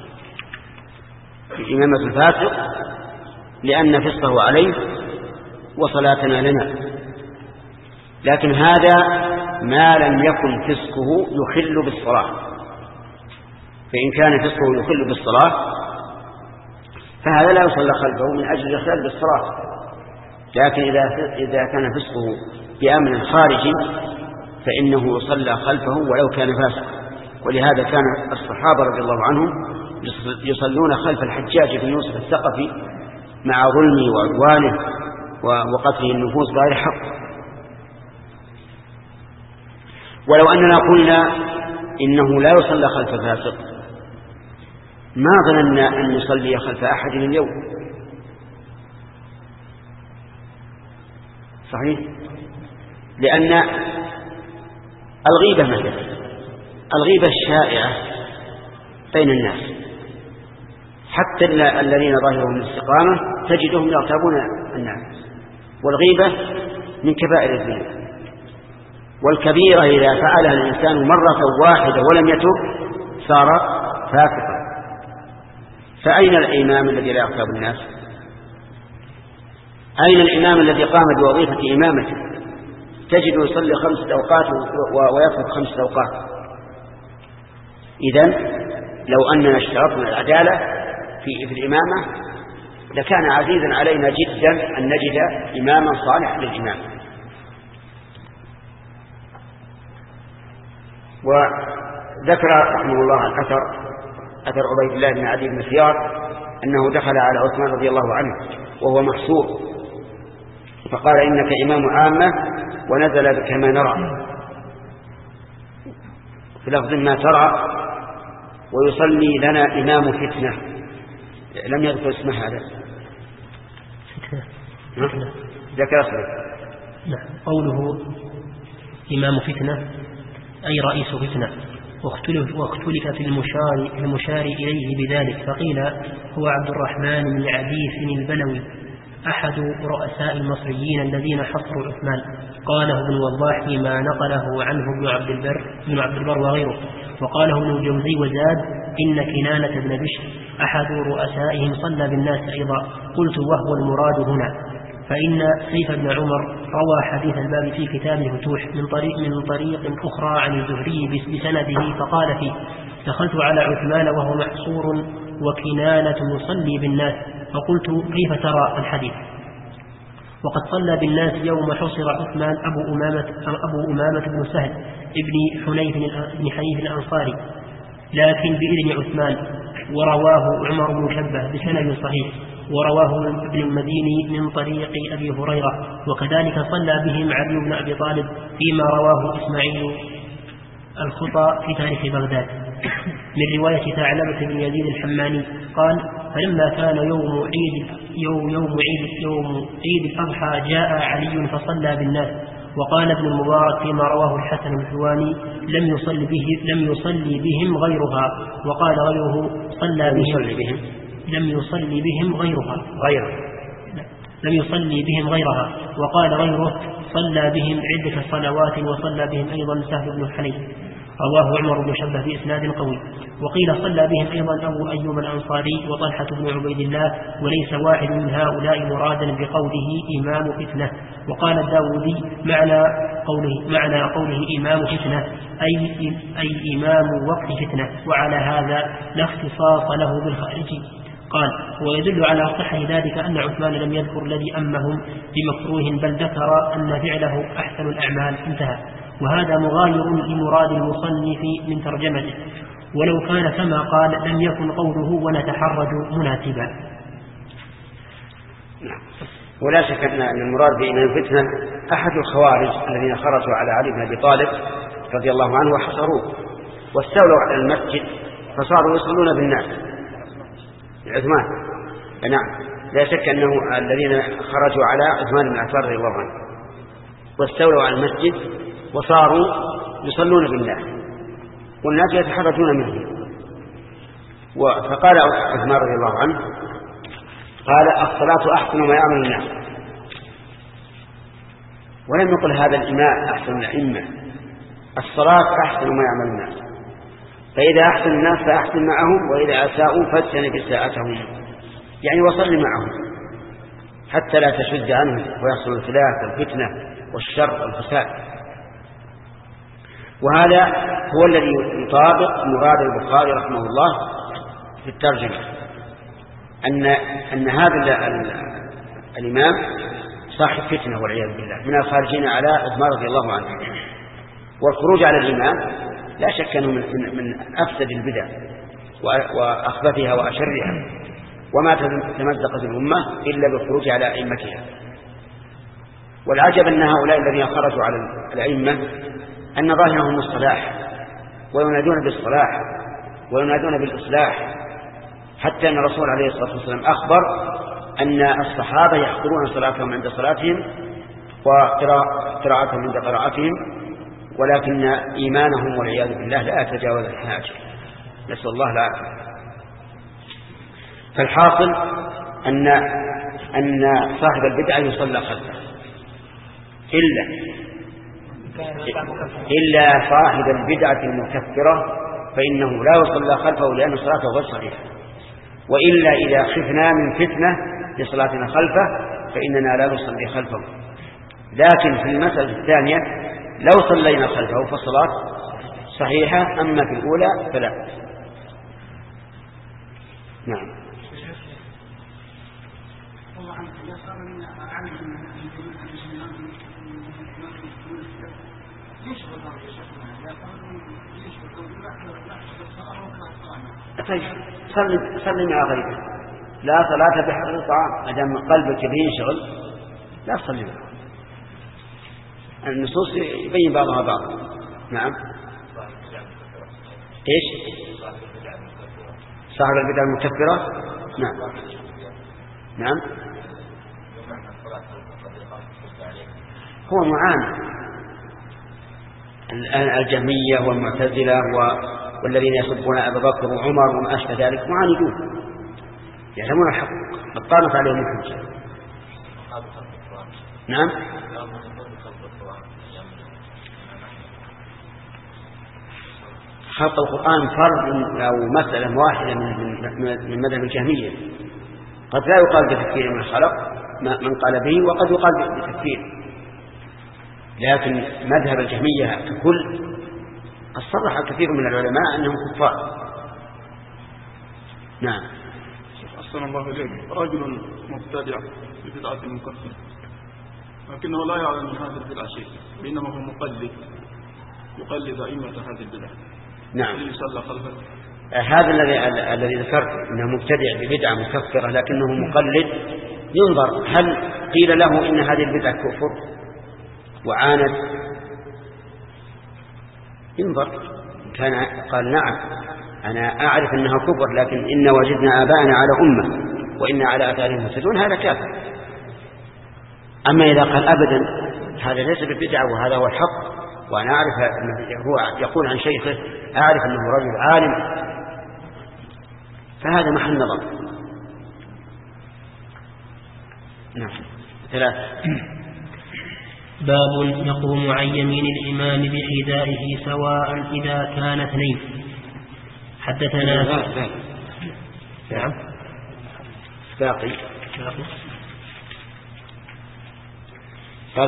إمامة الفاسق لأن فسقه عليه وصلاتنا لنا. لكن هذا ما لم يكن فسقه يخل بالصلاة، فإن كان فسقه يخل بالصلاة فهذا لا يصلى خلفه من أجل الإخلال بالصلاة. لكن إذا كان فسقه بأمر خارجي فإنه يصلى خلفه ولو كان فاسقا. ولهذا كان الصحابة رضي الله عنهم يصلون خلف الحجاج بن يوسف الثقفي مع ظلمه وعدوانه وقتله النفوس بغير حق. ولو أننا قلنا إنه لا يصلى خلف فاسق ما ظننا أن يصلي خلف أحد اليوم، صحيح، لأن الغيبة مثلا الغيبة الشائعة بين الناس حتى الذين ظاهرهم الاستقامة تجدهم يغتابون الناس، والغيبة من كبائر الذنوب، والكبيرة إذا فعلها الإنسان مرة واحدة ولم يتب صار فاسقا. فأين الإمام الذي لا يغتاب الناس؟ أين الإمام الذي قام بوظيفة إمامته تجد يصلي 5 أوقات ويترك 5 أوقات؟ إذن لو أننا اشترطنا العدالة في الإمامة لكان عزيزا علينا جدا أن نجد إماما صالحا للإمام. وذكر رحمه الله الأثر أثر عبيد الله بن عدي بن سيار أنه دخل على عثمان رضي الله عنه وهو محصور فقال إنك إمام عامة ونزل كما نرى في لفظ ما ترى ويصلي لنا إمام فتنة، لم يذكر اسم هذا ذكر اسمه. قوله إمام فتنة أي رئيس فتنة، واختلف في المشار إليه بذلك، فقيل هو عبد الرحمن بن عبيس البلوي أحد رؤساء المصريين الذين حصروا عثمان. قاله ابن وضاح فيما نقله عنه ابن عبد البر وغيره. وقاله ابن الجوزي وزاد إن كنانة بن بشر أحد رؤسائهم صلى بالناس أيضا. قلت وهو المراد هنا، فإن سيف بن عمر روى حديث الباب في كتاب الفتوح من طريق أخرى عن الزهري بسنده فقال فيه دخلت على عثمان وهو محصور وكنانة يصلي بالناس، فقلت كيف ترى الحديث؟ وقد صلى بالناس يوم حصر عثمان أبو أمامة بن سهل ابن حنيف الأنصاري لكن بإذن عثمان. ورواه عمر بن شبه بسند صحيح، ورواه ابن المديني من طريق أبي هريرة. وكذلك صلى بهم علي بن أبي طالب فيما رواه إسماعيل الخطى في تاريخ بغداد من رواية ثعلبة بن يزيد الحماني قال فلما كان يوم عيد الأضحى جاء علي فصلى بالناس. وقال ابن المبارك فيما رواه الحسن الحواني لم يصلي بهم غيرها، وقال غيره لم يصلي بهم غيرها، وقال غيره صلى بهم عدة صلوات وصلى بهم أيضا سهل بن حنيف. رواه عمر بن شبه بإسناد قوي. وقيل صلى بهم أيضا أبو أيوب الأنصاري وطلحة بن عبيد الله، وليس واحد من هؤلاء مرادا بقوله إمام فتنة. وقال الداودي معنى قوله إمام فتنة أي إمام وقت فتنة، وعلى هذا لا اختصاص له بالخارجي. قال ويدل على صحة ذلك أن عثمان لم يذكر الذي أمهم بمكروه بل ذكر أن فعله أحسن الأعمال. انتهى. وهذا مغاير لمراد المصنف من ترجمته، ولو كان كما قال لم يكن قوله ونتحرج مناسبا. ولا شك أن المراد بإمام فتنة أحد الخوارج الذين خرجوا على علي بن أبي طالب رضي الله عنه وحصروه واستولوا على المسجد فصاروا يصلون بالناس عثمان. نعم، لا شك أنه الذين خرجوا على عثمان بن عفان رضي الله عنه واستولوا على المسجد وصاروا يصلون بالناس والناس يتحرجون منه. فقال عثمان رضي الله عنه قال الصلاة أحسن ما يعمل الناس، ولم يقل هذا الإمام أحسن الأئمة، الصلاة أحسن ما يعمل الناس، فإذا أحسن الناس فأحسن معهم، وإذا أساءوا فاجتنب إساءتهم، يعني وصل معهم حتى لا تشد عنهم ويحصل الخلاف والفتنة والشر والفساد. وهذا هو الذي يطابق مراد البخاري رحمه الله في الترجمة، أن هذا الإمام صاحب فتنة والعياذ بالله من الخارجين على عثمان رضي الله عنه. والخروج على الإمام لا شك أنه من أفسد البدع وأخبثها وأشرها، وما تمزقت الأمة إلا بالخروج على أئمتها. والعجب أن هؤلاء الذين خرجوا على الأئمة أن ظاهرهم الصلاح وينادون بالصلاح وينادون بالإصلاح، حتى أن الرسول عليه الصلاة والسلام أخبر أن الصحابة يحضرون صلاتهم عند صلاتهم وقراءتهم عند قراءتهم، ولكن إيمانهم والعياذ بالله لا يتجاوز الحاجة، نسأل الله العافية. فالحاصل أن صاحب البدعة يصلى خلفه إلا صاحب البدعة المكفرة فإنه لا يصلى خلفه لأن صلاته غير صحيحة. وإلا إذا خفنا من فتنة لصلاتنا خلفه فإننا لا نصلي خلفه. لكن في المسألة الثانية لو صلينا خلفه فالصلاة صحيحة، أما في الأولى فلا. نعم. طيب صلي مع غيرك، لا صلاة بحر الطعام، أدام قلبك ينشغل لا تصلي معه. النصوص يبين بعضها بعضا. نعم. ايش؟ صاحب البدع المكفرة. نعم نعم. هو معاند الجهمية والمعتزلة والذين يسبون أبا بكر وعمر وما أشبه ذلك، معاندون يعلمون الحق، قد عليهم الحجة. نعم. خلق القرآن فرض أو مسألة واحدة من مذهب الجهمية، قد لا يقال بتكفير من خلق من قال به، وقد يقال بتكفير، لكن مذهب الجهمية ككل قد صرح كثير من العلماء أنهم كفار. نعم. أحسن الله إليك. رجل مبتدع ببدعة مكفرة لكنه لا يعلم من هذه البدعة شيء، بينما هو مقلد يقلد أئمة هذه البدعة. نعم. يصلى خلفه. هذا الذي ذكرت أنه مبتدع ببدعة مكفرة لكنه مقلد، ينظر هل قيل له إن هذه البدعة كفر وعاند، ينظر كان قال نعم أنا أعرف أنها كفر، لكن إن وجدنا آباءنا على أمة وإن على آثارهم مهتدون، هذا كافر. أما إذا قال أبدا هذا ليس بالبدعة وهذا هو الحق، وأنا أعرف أنه هو يقول عن شيخه أعرف أنه رجل عالم، فهذا محل نظر. نعم. 3. باب يقوم عن يمين الإمام بحذائه سواء إذا كان 2. حدثنا نعم باقي قال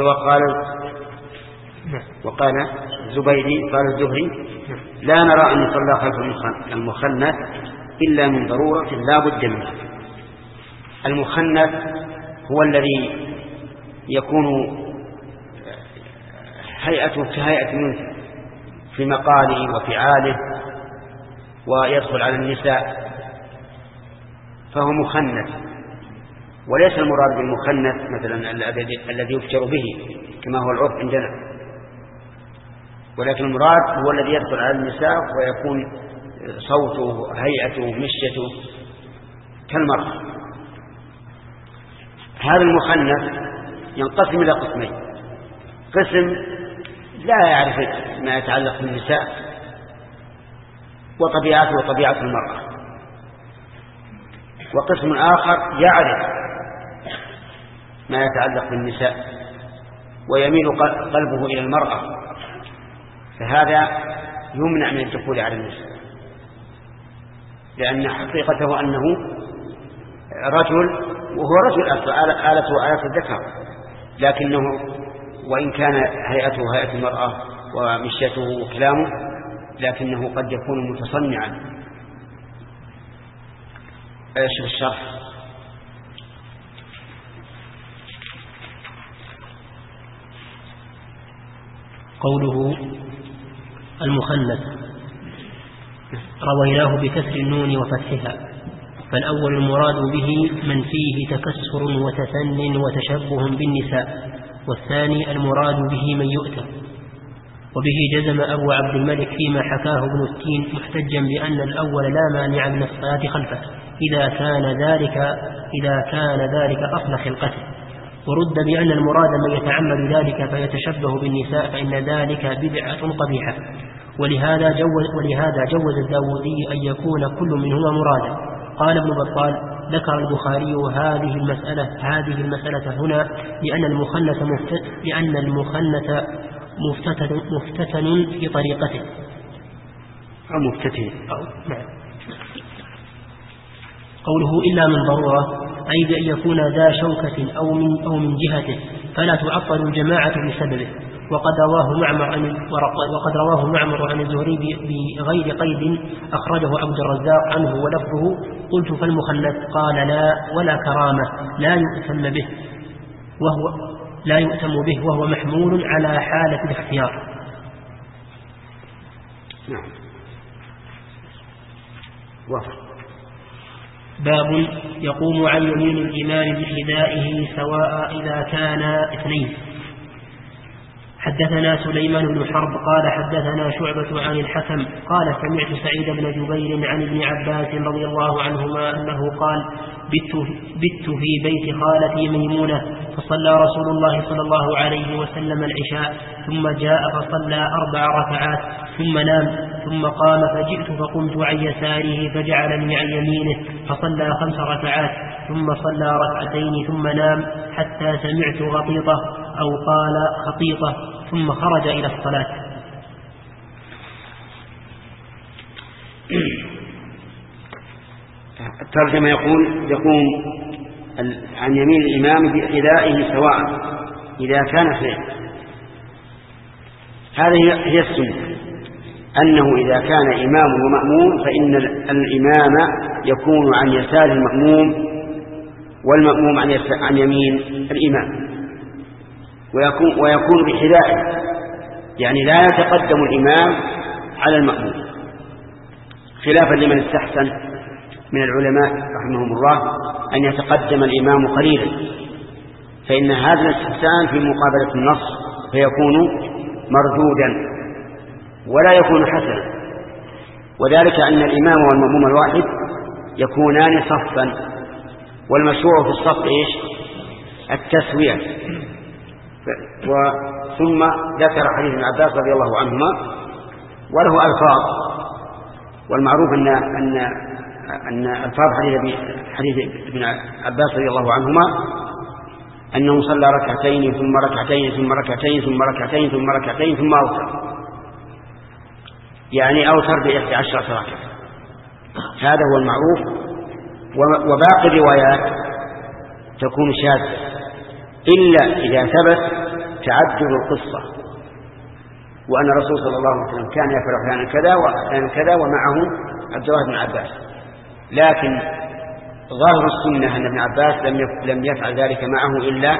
وقال زبيدي قال الزهري لا نرى أن يصلى خلف المخنث إلا من ضرورة لا بد منها. المخنث هو الذي يكون هيئته كهيئة منه في مقاله وفعاله ويدخل على النساء، فهو مخنث. وليس المراد بالمخنث مثلا الذي يفجر به كما هو العرف عندنا، ولكن المراد هو الذي يدخل على النساء ويكون صوته هيئته مشيته كالمرأة. هذا المخنث ينقسم إلى قسمين: قسم لا يعرف ما يتعلق بالنساء وطبيعته وطبيعة المرأة، وقسم آخر يعرف ما يتعلق بالنساء ويميل قلبه إلى المرأة، فهذا يمنع من الدخول على النساء، لأن حقيقته أنه رجل، وهو رجل آلته آلة الذكر، لكنه وإن كان هيئته هيئة المرأة ومشيته وكلامه لكنه قد يكون متصنعا. شوف الشرح: قوله المخنث رويناه بكسر النون وفتحها، فالأول المراد به من فيه تكسر وتثن وتشبه بالنساء، والثاني المراد به من يؤتى. وبه جزم أبو عبد الملك فيما حكاه ابن التين محتجا بأن الأول لا مانع من الصلاة خلفه إذا كان ذلك أصل خلقته، ورد بأن المراد من يتعمد ذلك فيتشبه بالنساء فإن ذلك بدعة قبيحة. ولهذا جوز الداودي أن يكون كل منهما مرادا. قال ابن بطال: ذكر البخاري هذه المسألة هنا لأن المخنث مفتتن في طريقته أو مفتتن. نعم. قوله إلا من ضرورة أي بأن يكون ذا شوكة أو من جهته فلا تعطل الجماعة بسببه. وقد رواه معمر عن الزهري بغير قيد أخرجه عبد الرزاق عنه ولفظه: قلت فالمخنث قال: لا ولا كرامة لا يؤتم به وهو محمول على حالة الاختيار. نعم. باب يقوم عن يمين الإمام بحذائه سواء إذا كان اثنين. حدثنا سليمان بن حرب قال حدثنا شعبة عن الحكم قال سمعت سعيد بن جبير عن ابن عباس رضي الله عنهما أنه قال: بت في بيت خالتي ميمونة فصلى رسول الله صلى الله عليه وسلم العشاء ثم جاء فصلى 4 ركعات ثم نام ثم قام فجئت فقمت عن يساره فجعلني عن يمينه فصلى 5 ركعات ثم صلى 2 ركعتين ثم نام حتى سمعت غطيطة أو قال خطيطة ثم خرج إلى الصلاة. الترجمة يقوم عن يمين الإمام بحذائه سواء إذا كان اثنين. هذه هي السنة، أنه إذا كان إمام ومأموم فإن الإمام يكون عن يسار المأموم والمأموم عن يمين الإمام، ويكون بحذائه، يعني لا يتقدم الإمام على المأموم، خلافا لمن استحسن من العلماء رحمهم الله أن يتقدم الإمام قليلا، فإن هذا الاستحسان في مقابلة النص فيكون مردودا ولا يكون حسنا. وذلك أن الإمام والمأموم الواحد يكونان صفا، والمشروع في الصف إيش؟ التسوية. ثم ذكر حديث ابن عباس رضي الله عنهما وله ألفاظ، والمعروف أن ألفاظ حديث ابن عباس رضي الله عنهما أنه صلى 2 ركعتين ثم 2 ركعتين ثم 2 ركعتين ثم 2 ركعتين ثم 2 ركعتين ثم أوتر، يعني أوتر ب11 ركعة. هذا هو المعروف. وباقي الروايات تكون شاذة إلا إذا ثبت تعدد القصة، وأن الرسول صلى الله عليه وسلم كان يفعل أحيانا كذا وأحيانا كذا ومعه عبد الله بن عباس. لكن ظاهر السنة أن ابن عباس لم يفعل ذلك معه إلا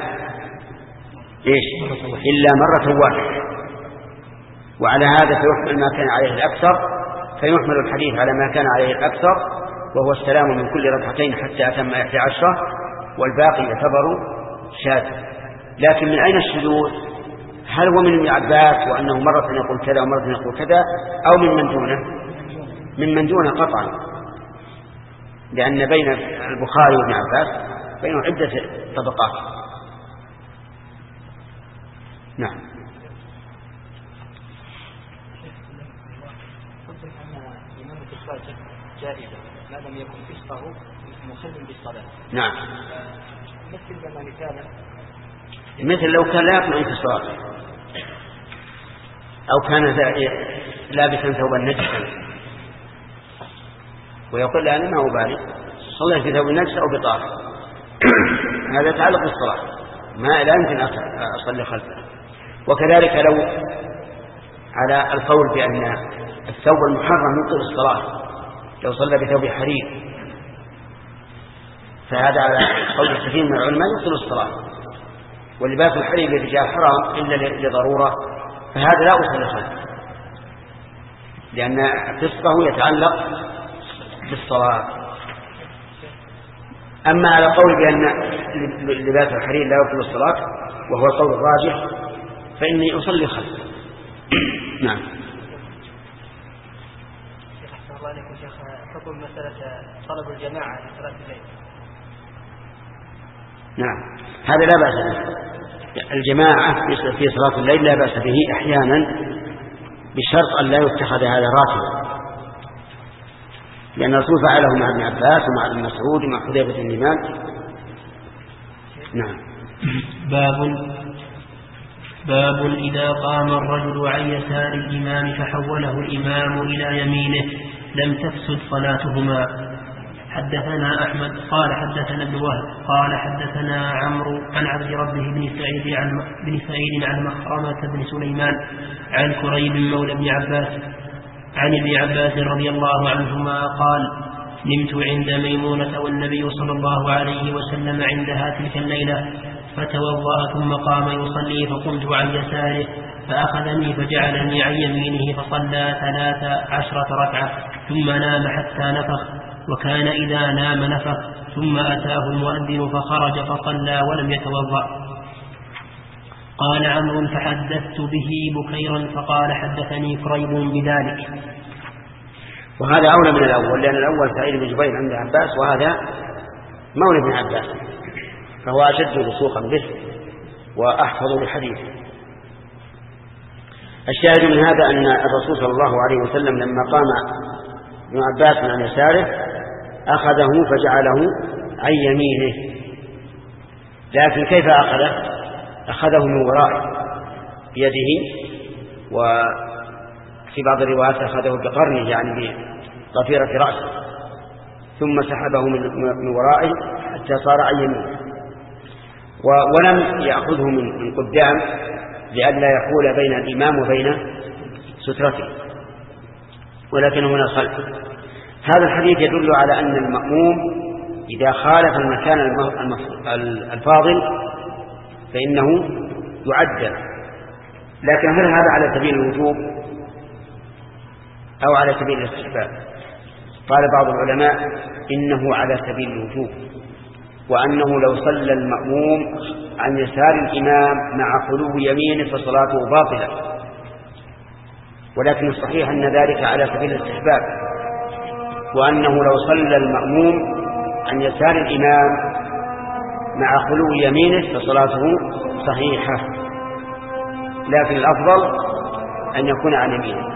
مرة واحدة. وعلى هذا فيحمل ما كان عليه الأكثر، فيحمل الحديث على ما كان عليه الأكثر، وهو السلام من كل ركعتين حتى أتم 11، والباقي يعتبر شاذ. لكن من أين الشذوذ؟ هل هو من ابن عباس وأنه مرة يقول كذا ومرة يقول كذا، أو من دونه قطعا، لأن بين البخاري وابن عباس بينهم عدة طبقات. نعم. جائزة ما لم يكن فسقه مخل بالصلاة. نعم. مثل لو كان لا يطمئن في الصلاة، أو كان لابسا ثوبا نجسا ويقول لا أنا ما أبالي صليت في ثوب نجس أو بطاهر، هذا يتعلق بالصلاة، لا يمكن أصلي خلفه. وكذلك لو على القول بأن الثوب المحرم يبطل الصلاة، لو صلى بثوب حرير فهذا على قول كثير من العلماء يبطل الصلاة. واللباس الحرير للرجال حرام إلا لضرورة، فهذا لا أصل خلفه، لأن فسقه يتعلق بالصلاة. أما على قول بأن لباس الحرير لا يبطل الصلاة وهو القول الراجح فإني أصلي خلفه. نعم. شيخ حكم مسألة طلب الجماعة لصلاة الليل. نعم، هذا لا بأس به. الجماعة في صلاة الليل لا بأس به أحيانا، بشرط أن لا يتخذ هذا راتبا، لأن الرسول فعله مع ابن عباس ومع ابن مسعود ومع حذيفة بن اليمان. نعم. باب إذا قام الرجل عن يسار الإمام فحوله الإمام إلى يمينه لم تفسد صلاتهما. حدثنا أحمد قال حدثنا ابن وهب قال حدثنا عمرو عن عبد ربه بن سعيد عن مخرمة بن سليمان عن كريب مولى ابن عباس عن ابن عباس رضي الله عنهما قال: نمت عند ميمونة والنبي صلى الله عليه وسلم عندها تلك الليلة، فتوضأ ثم قام يصلي، فقمت عن يساره فأخذني فجعلني عن يمينه فصلى 13 ركعة ثم نام حتى نفخ، وكان إذا نام نفخ، ثم أتاه المؤذن فخرج فصلى ولم يتوضأ. قال عمرو: فحدثت به بكيرا فقال: حدثني كريب بذلك. وهذا أولى من الأول، لأن الأول سعيد بن جبير عند عباس، وهذا مولى بن عباس، فهو أشد رسوخا به وأحفظ بالحديث. الشاهد من هذا أن الرسول صلى الله عليه وسلم لما قام ابن عباس عن يساره أخذه فجعله عن يمينه، لكن كيف أخذه من وراء بيده، وفي بعض الروايات أخذه بقرنه يعني بضفيرة رأسه، ثم سحبه من ورائه حتى صار عن يمينه، ولم يأخذه من قدام لئلا يحول بين الإمام وبين سترته، ولكنه من الخلف. هذا الحديث يدل على أن المأموم إذا خالف المكان الفاضل فإنه يعدل، لكن هل هذا على سبيل الوجوب أو على سبيل الاستحباب؟ قال بعض العلماء إنه على سبيل الوجوب، وأنه لو صلى المأموم عن يسار الإمام مع خلو يمينه فصلاته باطلة، ولكن الصحيح أن ذلك على سبيل الاستحباب، وأنه لو صلى المأموم عن يسار الإمام مع خلو يمينه فصلاته صحيحة، لكن الأفضل أن يكون عن يمينه.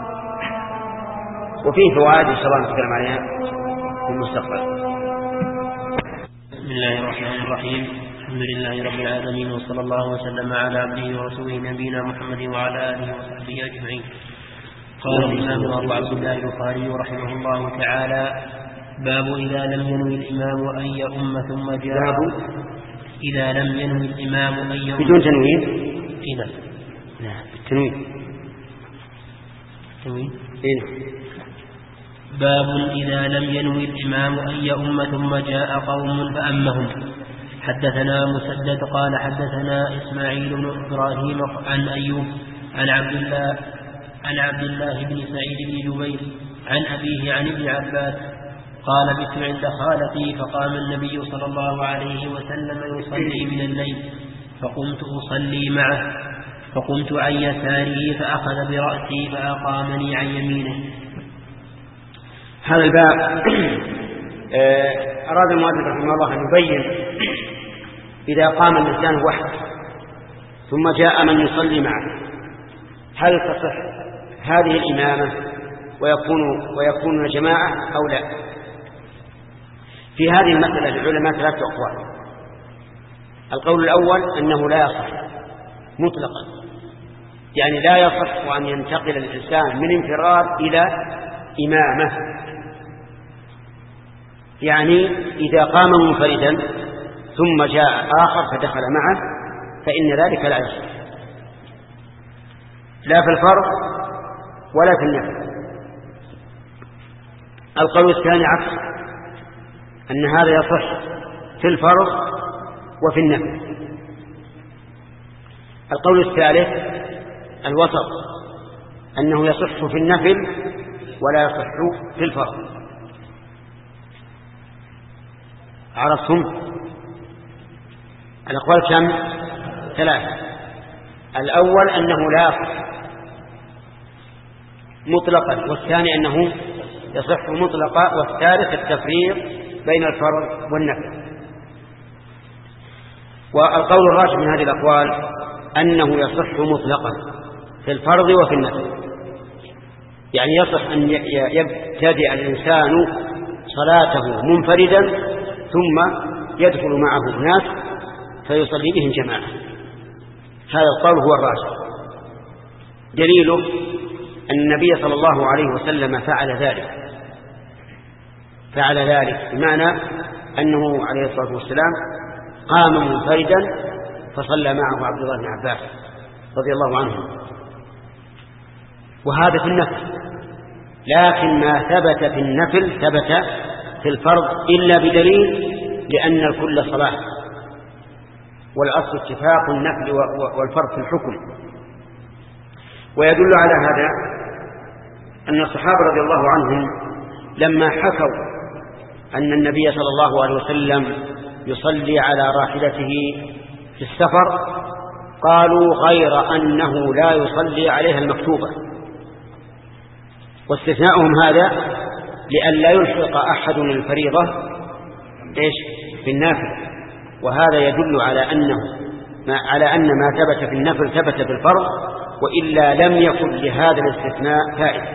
وفيه فوائد إن شاء الله نتكلم عليها في المستقبل. بسم الله الرحمن الرحيم. الحمد لله رب العالمين، وصلى الله وسلم على عبده ورسوله نبينا محمد وعلى آله وصحبه أجمعين. قال الإمام أبو عبد الله البخاري رحمه الله تعالى: باب إذا لم ينوي الإمام أن يؤم ثم جاء. إذا لم ينوي الإمام أن يؤم بدون تنوين؟ إذا لا بالتنوين. باب إذا لم ينوي الإمام أن يؤم ثم جاء قوم فأمهم. حدثنا مسدد قال حدثنا إسماعيل بن إبراهيم عن أيوب عن عبد الله بن سعيد بن جبير عن أبيه عن ابن عباس قال: بت عند خالتي فقام النبي صلى الله عليه وسلم يصلي من الليل، فقمت أصلي معه، فقمت عن يساره فأخذ برأسي فأقامني عن يمينه. هذا الباب أراد المؤلف رحمه الله أن يبين إذا قام الإنسان وحده ثم جاء من يصلي معه هل تصح هذه الإمامة ويكون جماعة أو لا؟ في هذه المسألة العلماء 3 أقوال. القول الأول أنه لا يصح مطلقا، يعني لا يصح أن ينتقل الإنسان من انفراد إلى إمامة، يعني إذا قام منفردا ثم جاء آخر فدخل معه فإن ذلك لا يصح، لا في الفرض ولا في النفل. القول الثاني عكس، أن هذا يصح في الفرض وفي النفل. القول الثالث الوسط، أنه يصح في النفل ولا يصح في الفرض. عرفتم؟ الأقوال كم؟ 3. الأول أنه لا يصح مطلقا، والثاني أنه يصح مطلقا، والثالث التفريق بين الفرض والنفل. والقول الراجح من هذه الأقوال أنه يصح مطلقا في الفرض وفي النفل. يعني يصح أن يبتدئ الإنسان صلاته منفردا ثم يدخل معه الناس فيصلي بهم جماعة. هذا القول هو الراجح. دليله أن النبي صلى الله عليه وسلم فعل ذلك بمعنى أنه عليه الصلاة والسلام قام منفردا فصلى معه عبد الله بن عباس رضي الله عنه، وهذا في النفل. لكن ما ثبت في النفل ثبت في الفرض إلا بدليل، لأن الكل صلاة، والأصل اتفاق النفل والفرض في الحكم. ويدل على هذا أن الصحابة رضي الله عنهم لما حكوا أن النبي صلى الله عليه وسلم يصلي على راحلته في السفر قالوا غير أنه لا يصلي عليها المكتوبة، واستثناؤهم هذا لئلا يلحق أحد الفريضة في النافل. وهذا يدل على أن ما ثبت في النفل ثبت في الفرض، وإلا لم يكن لهذا الاستثناء فائدة.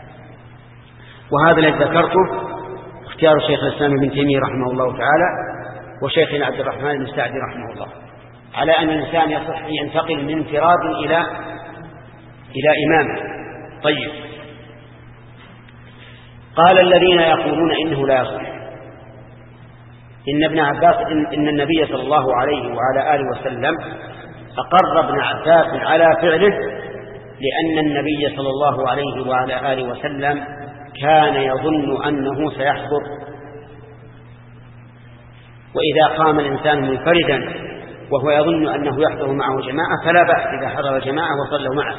وهذا الذي ذكرته اختيار شيخ الإسلام ابن تيمية رحمه الله تعالى وشيخنا عبد الرحمن بن سعدي رحمه الله، على أن الإنسان يصح ينتقل من انفراد إلى إمام. طيب، قال الذين يقولون إنه لا يصح إن ابن عباس إن النبي صلى الله عليه وعلى آله وسلم أقر ابن عباس على فعله، لأن النبي صلى الله عليه وعلى آله وسلم كان يظن أنه سيحضر، وإذا قام الإنسان منفردا وهو يظن أنه يحضر معه جماعة فلا بأس إذا حضر جماعة وصلوا معه.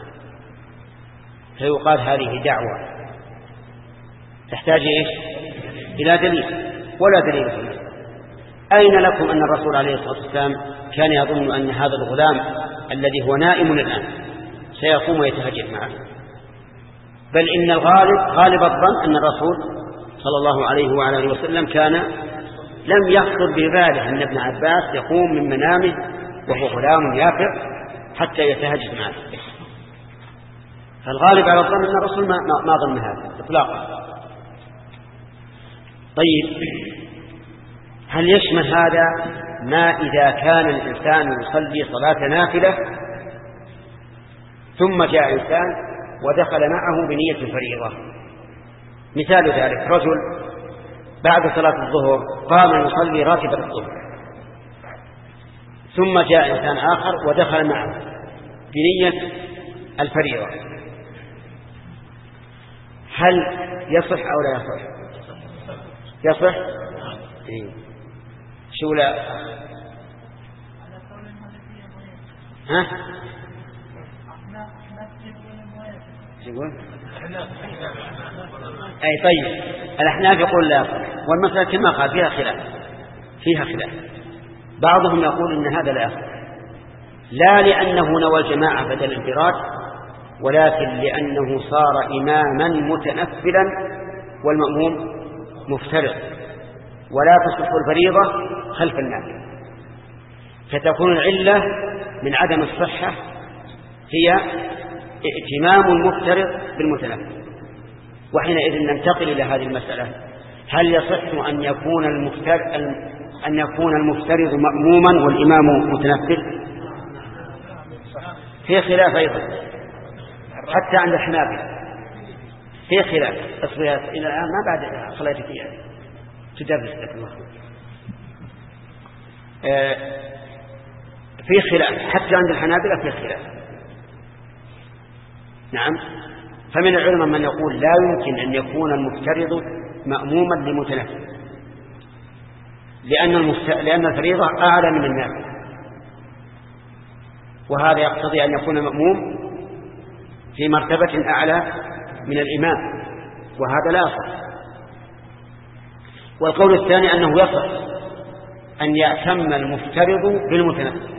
فيقال هذه دعوة تحتاج إلى دليل، ولا دليل فيه. أين لكم أن الرسول عليه الصلاة والسلام كان يظن أن هذا الغلام الذي هو نائم الآن سيقوم ويتهجد معه؟ بل إن غالب الظن أن الرسول صلى الله عليه وعلى آله وسلم لم يخطر بباله أن ابن عباس يقوم من منامه وهو غلام يافع حتى يتهجد معه. فالغالب على الظن أن الرسول ما ظن هذا إطلاقا. طيب، هل يشمل هذا ما إذا كان الإنسان يصلي صلاة نافلة ثم جاء إنسان ودخل معه بنية الفريضة؟ مثال ذلك رجل بعد صلاة الظهر قام يصلي راتبة الظهر، ثم جاء إنسان آخر ودخل معه بنية الفريضة، هل يصح أو لا يصح؟ يصح؟ إيه. شو لا؟ ها؟ يقول؟ أي طيب، الأحناف يقول لا يصح، والمسألة كما قال فيها خلاف. بعضهم يقول إن هذا لا يصح، لا لأنه نوى الجماعة بدل الانفراد، ولكن لأنه صار إماما متنفلا والمأموم مفترض، ولا تصح الفريضة خلف النافلة، فتكون العلة من عدم الصحة هي ائتمام المفترض بالمتنفل. وحينئذ ننتقل إلى هذه المسألة: هل يصح أن يكون المفترض مأموما والإمام متنفل؟ في خلاف أيضا حتى عند الحنابلة، في خلاف. أصبحت إلى الآن ما بعد خليتك يعني تدرس لك المخلوق. في خلاف حتى عند الحنابلة، في خلاف. نعم. فمن العلماء من يقول لا يمكن أن يكون المفترض مأموما لمتنفل، لأن الفريضة أعلى من النافلة، وهذا يقتضي أن يكون مأموم في مرتبة أعلى من الإمام، وهذا لا يصح. والقول الثاني أنه يصح أن يأتم المفترض بالمتنفل،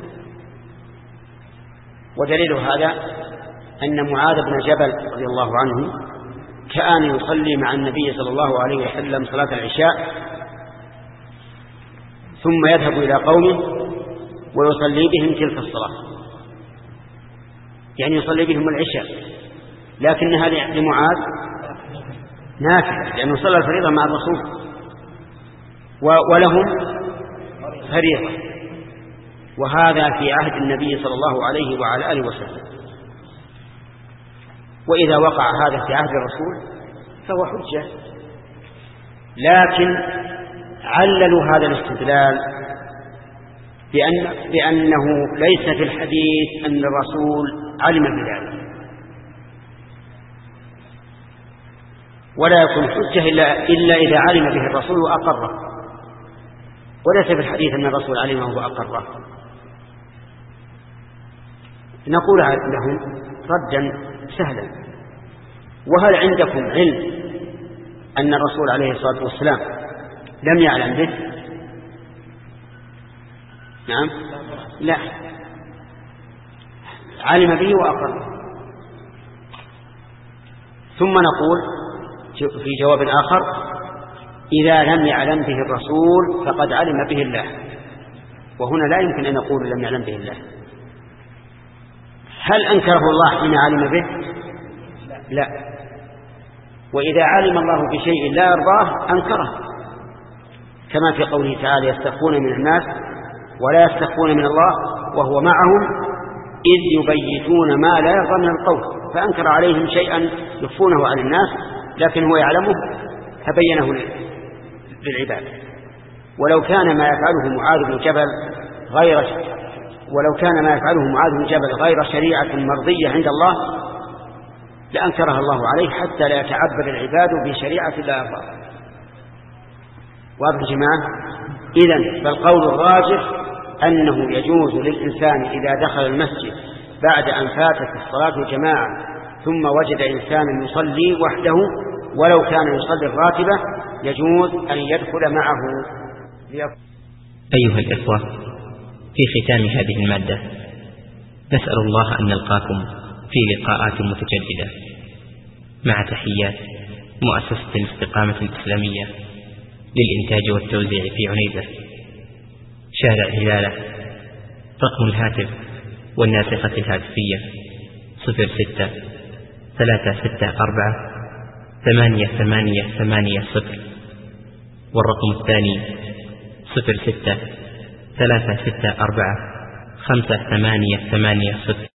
ودليل هذا أن معاذ بن جبل رضي الله عنه كان يصلي مع النبي صلى الله عليه وسلم صلاة العشاء، ثم يذهب إلى قومه ويصلي بهم تلك الصلاة، يعني يصلي بهم العشاء، لكنها لمعاذ نافلة لأنه صلى الفريضة مع الرسول، ولهم فريضة، وهذا في عهد النبي صلى الله عليه وعلى آله وسلم. وإذا وقع هذا في عهد الرسول فهو حجة، لكن عللوا هذا الاستدلال بأنه ليس في الحديث أن الرسول علم بذلك، ولا يكون حجة إلا إذا علم به الرسول وأقره، وليس في الحديث أن الرسول علمه وأقره. نقول لهم ردا سهلا: وهل عندكم علم أن الرسول عليه الصلاة والسلام لم يعلم به؟ نعم، لا، علم به وأقره. ثم نقول في جواب آخر: إذا لم يعلم به الرسول فقد علم به الله، وهنا لا يمكن أن نقول لم يعلم به الله. هل أنكره الله حين علم به؟ لا. وإذا علم الله بشيء لا يرضاه أنكره، كما في قوله تعالى: يستخفون من الناس ولا يستخفون من الله وهو معهم إذ يبيتون ما لا يرضى من القول، فأنكر عليهم شيئا يخفونه عن الناس لكن هو يعلمه فبينه للعباد. ولو كان ما يفعله معاذ بن جبل غير شريعة مرضية عند الله لأنكرها الله عليه حتى لا يتعبد العباد بشريعة لا يرضاها. واضح يا جماعة؟ إذن فالقول الراجح أنه يجوز للإنسان إذا دخل المسجد بعد أن فاتت الصلاة الجماعة ثم وجد إنسانا يصلي وحده ولو كان يصلي الراتبة يجوز أن يدخل معه. أيها الإخوة، في ختام هذه المادة نسأل الله أن نلقاكم في لقاءات متجددة، مع تحيات مؤسسة الاستقامة الإسلامية للإنتاج والتوزيع في عنيزة، شارع هلالة. رقم الهاتف والناسخة الهاتفية 06-364-8880، والرقم الثاني 06-364-5880.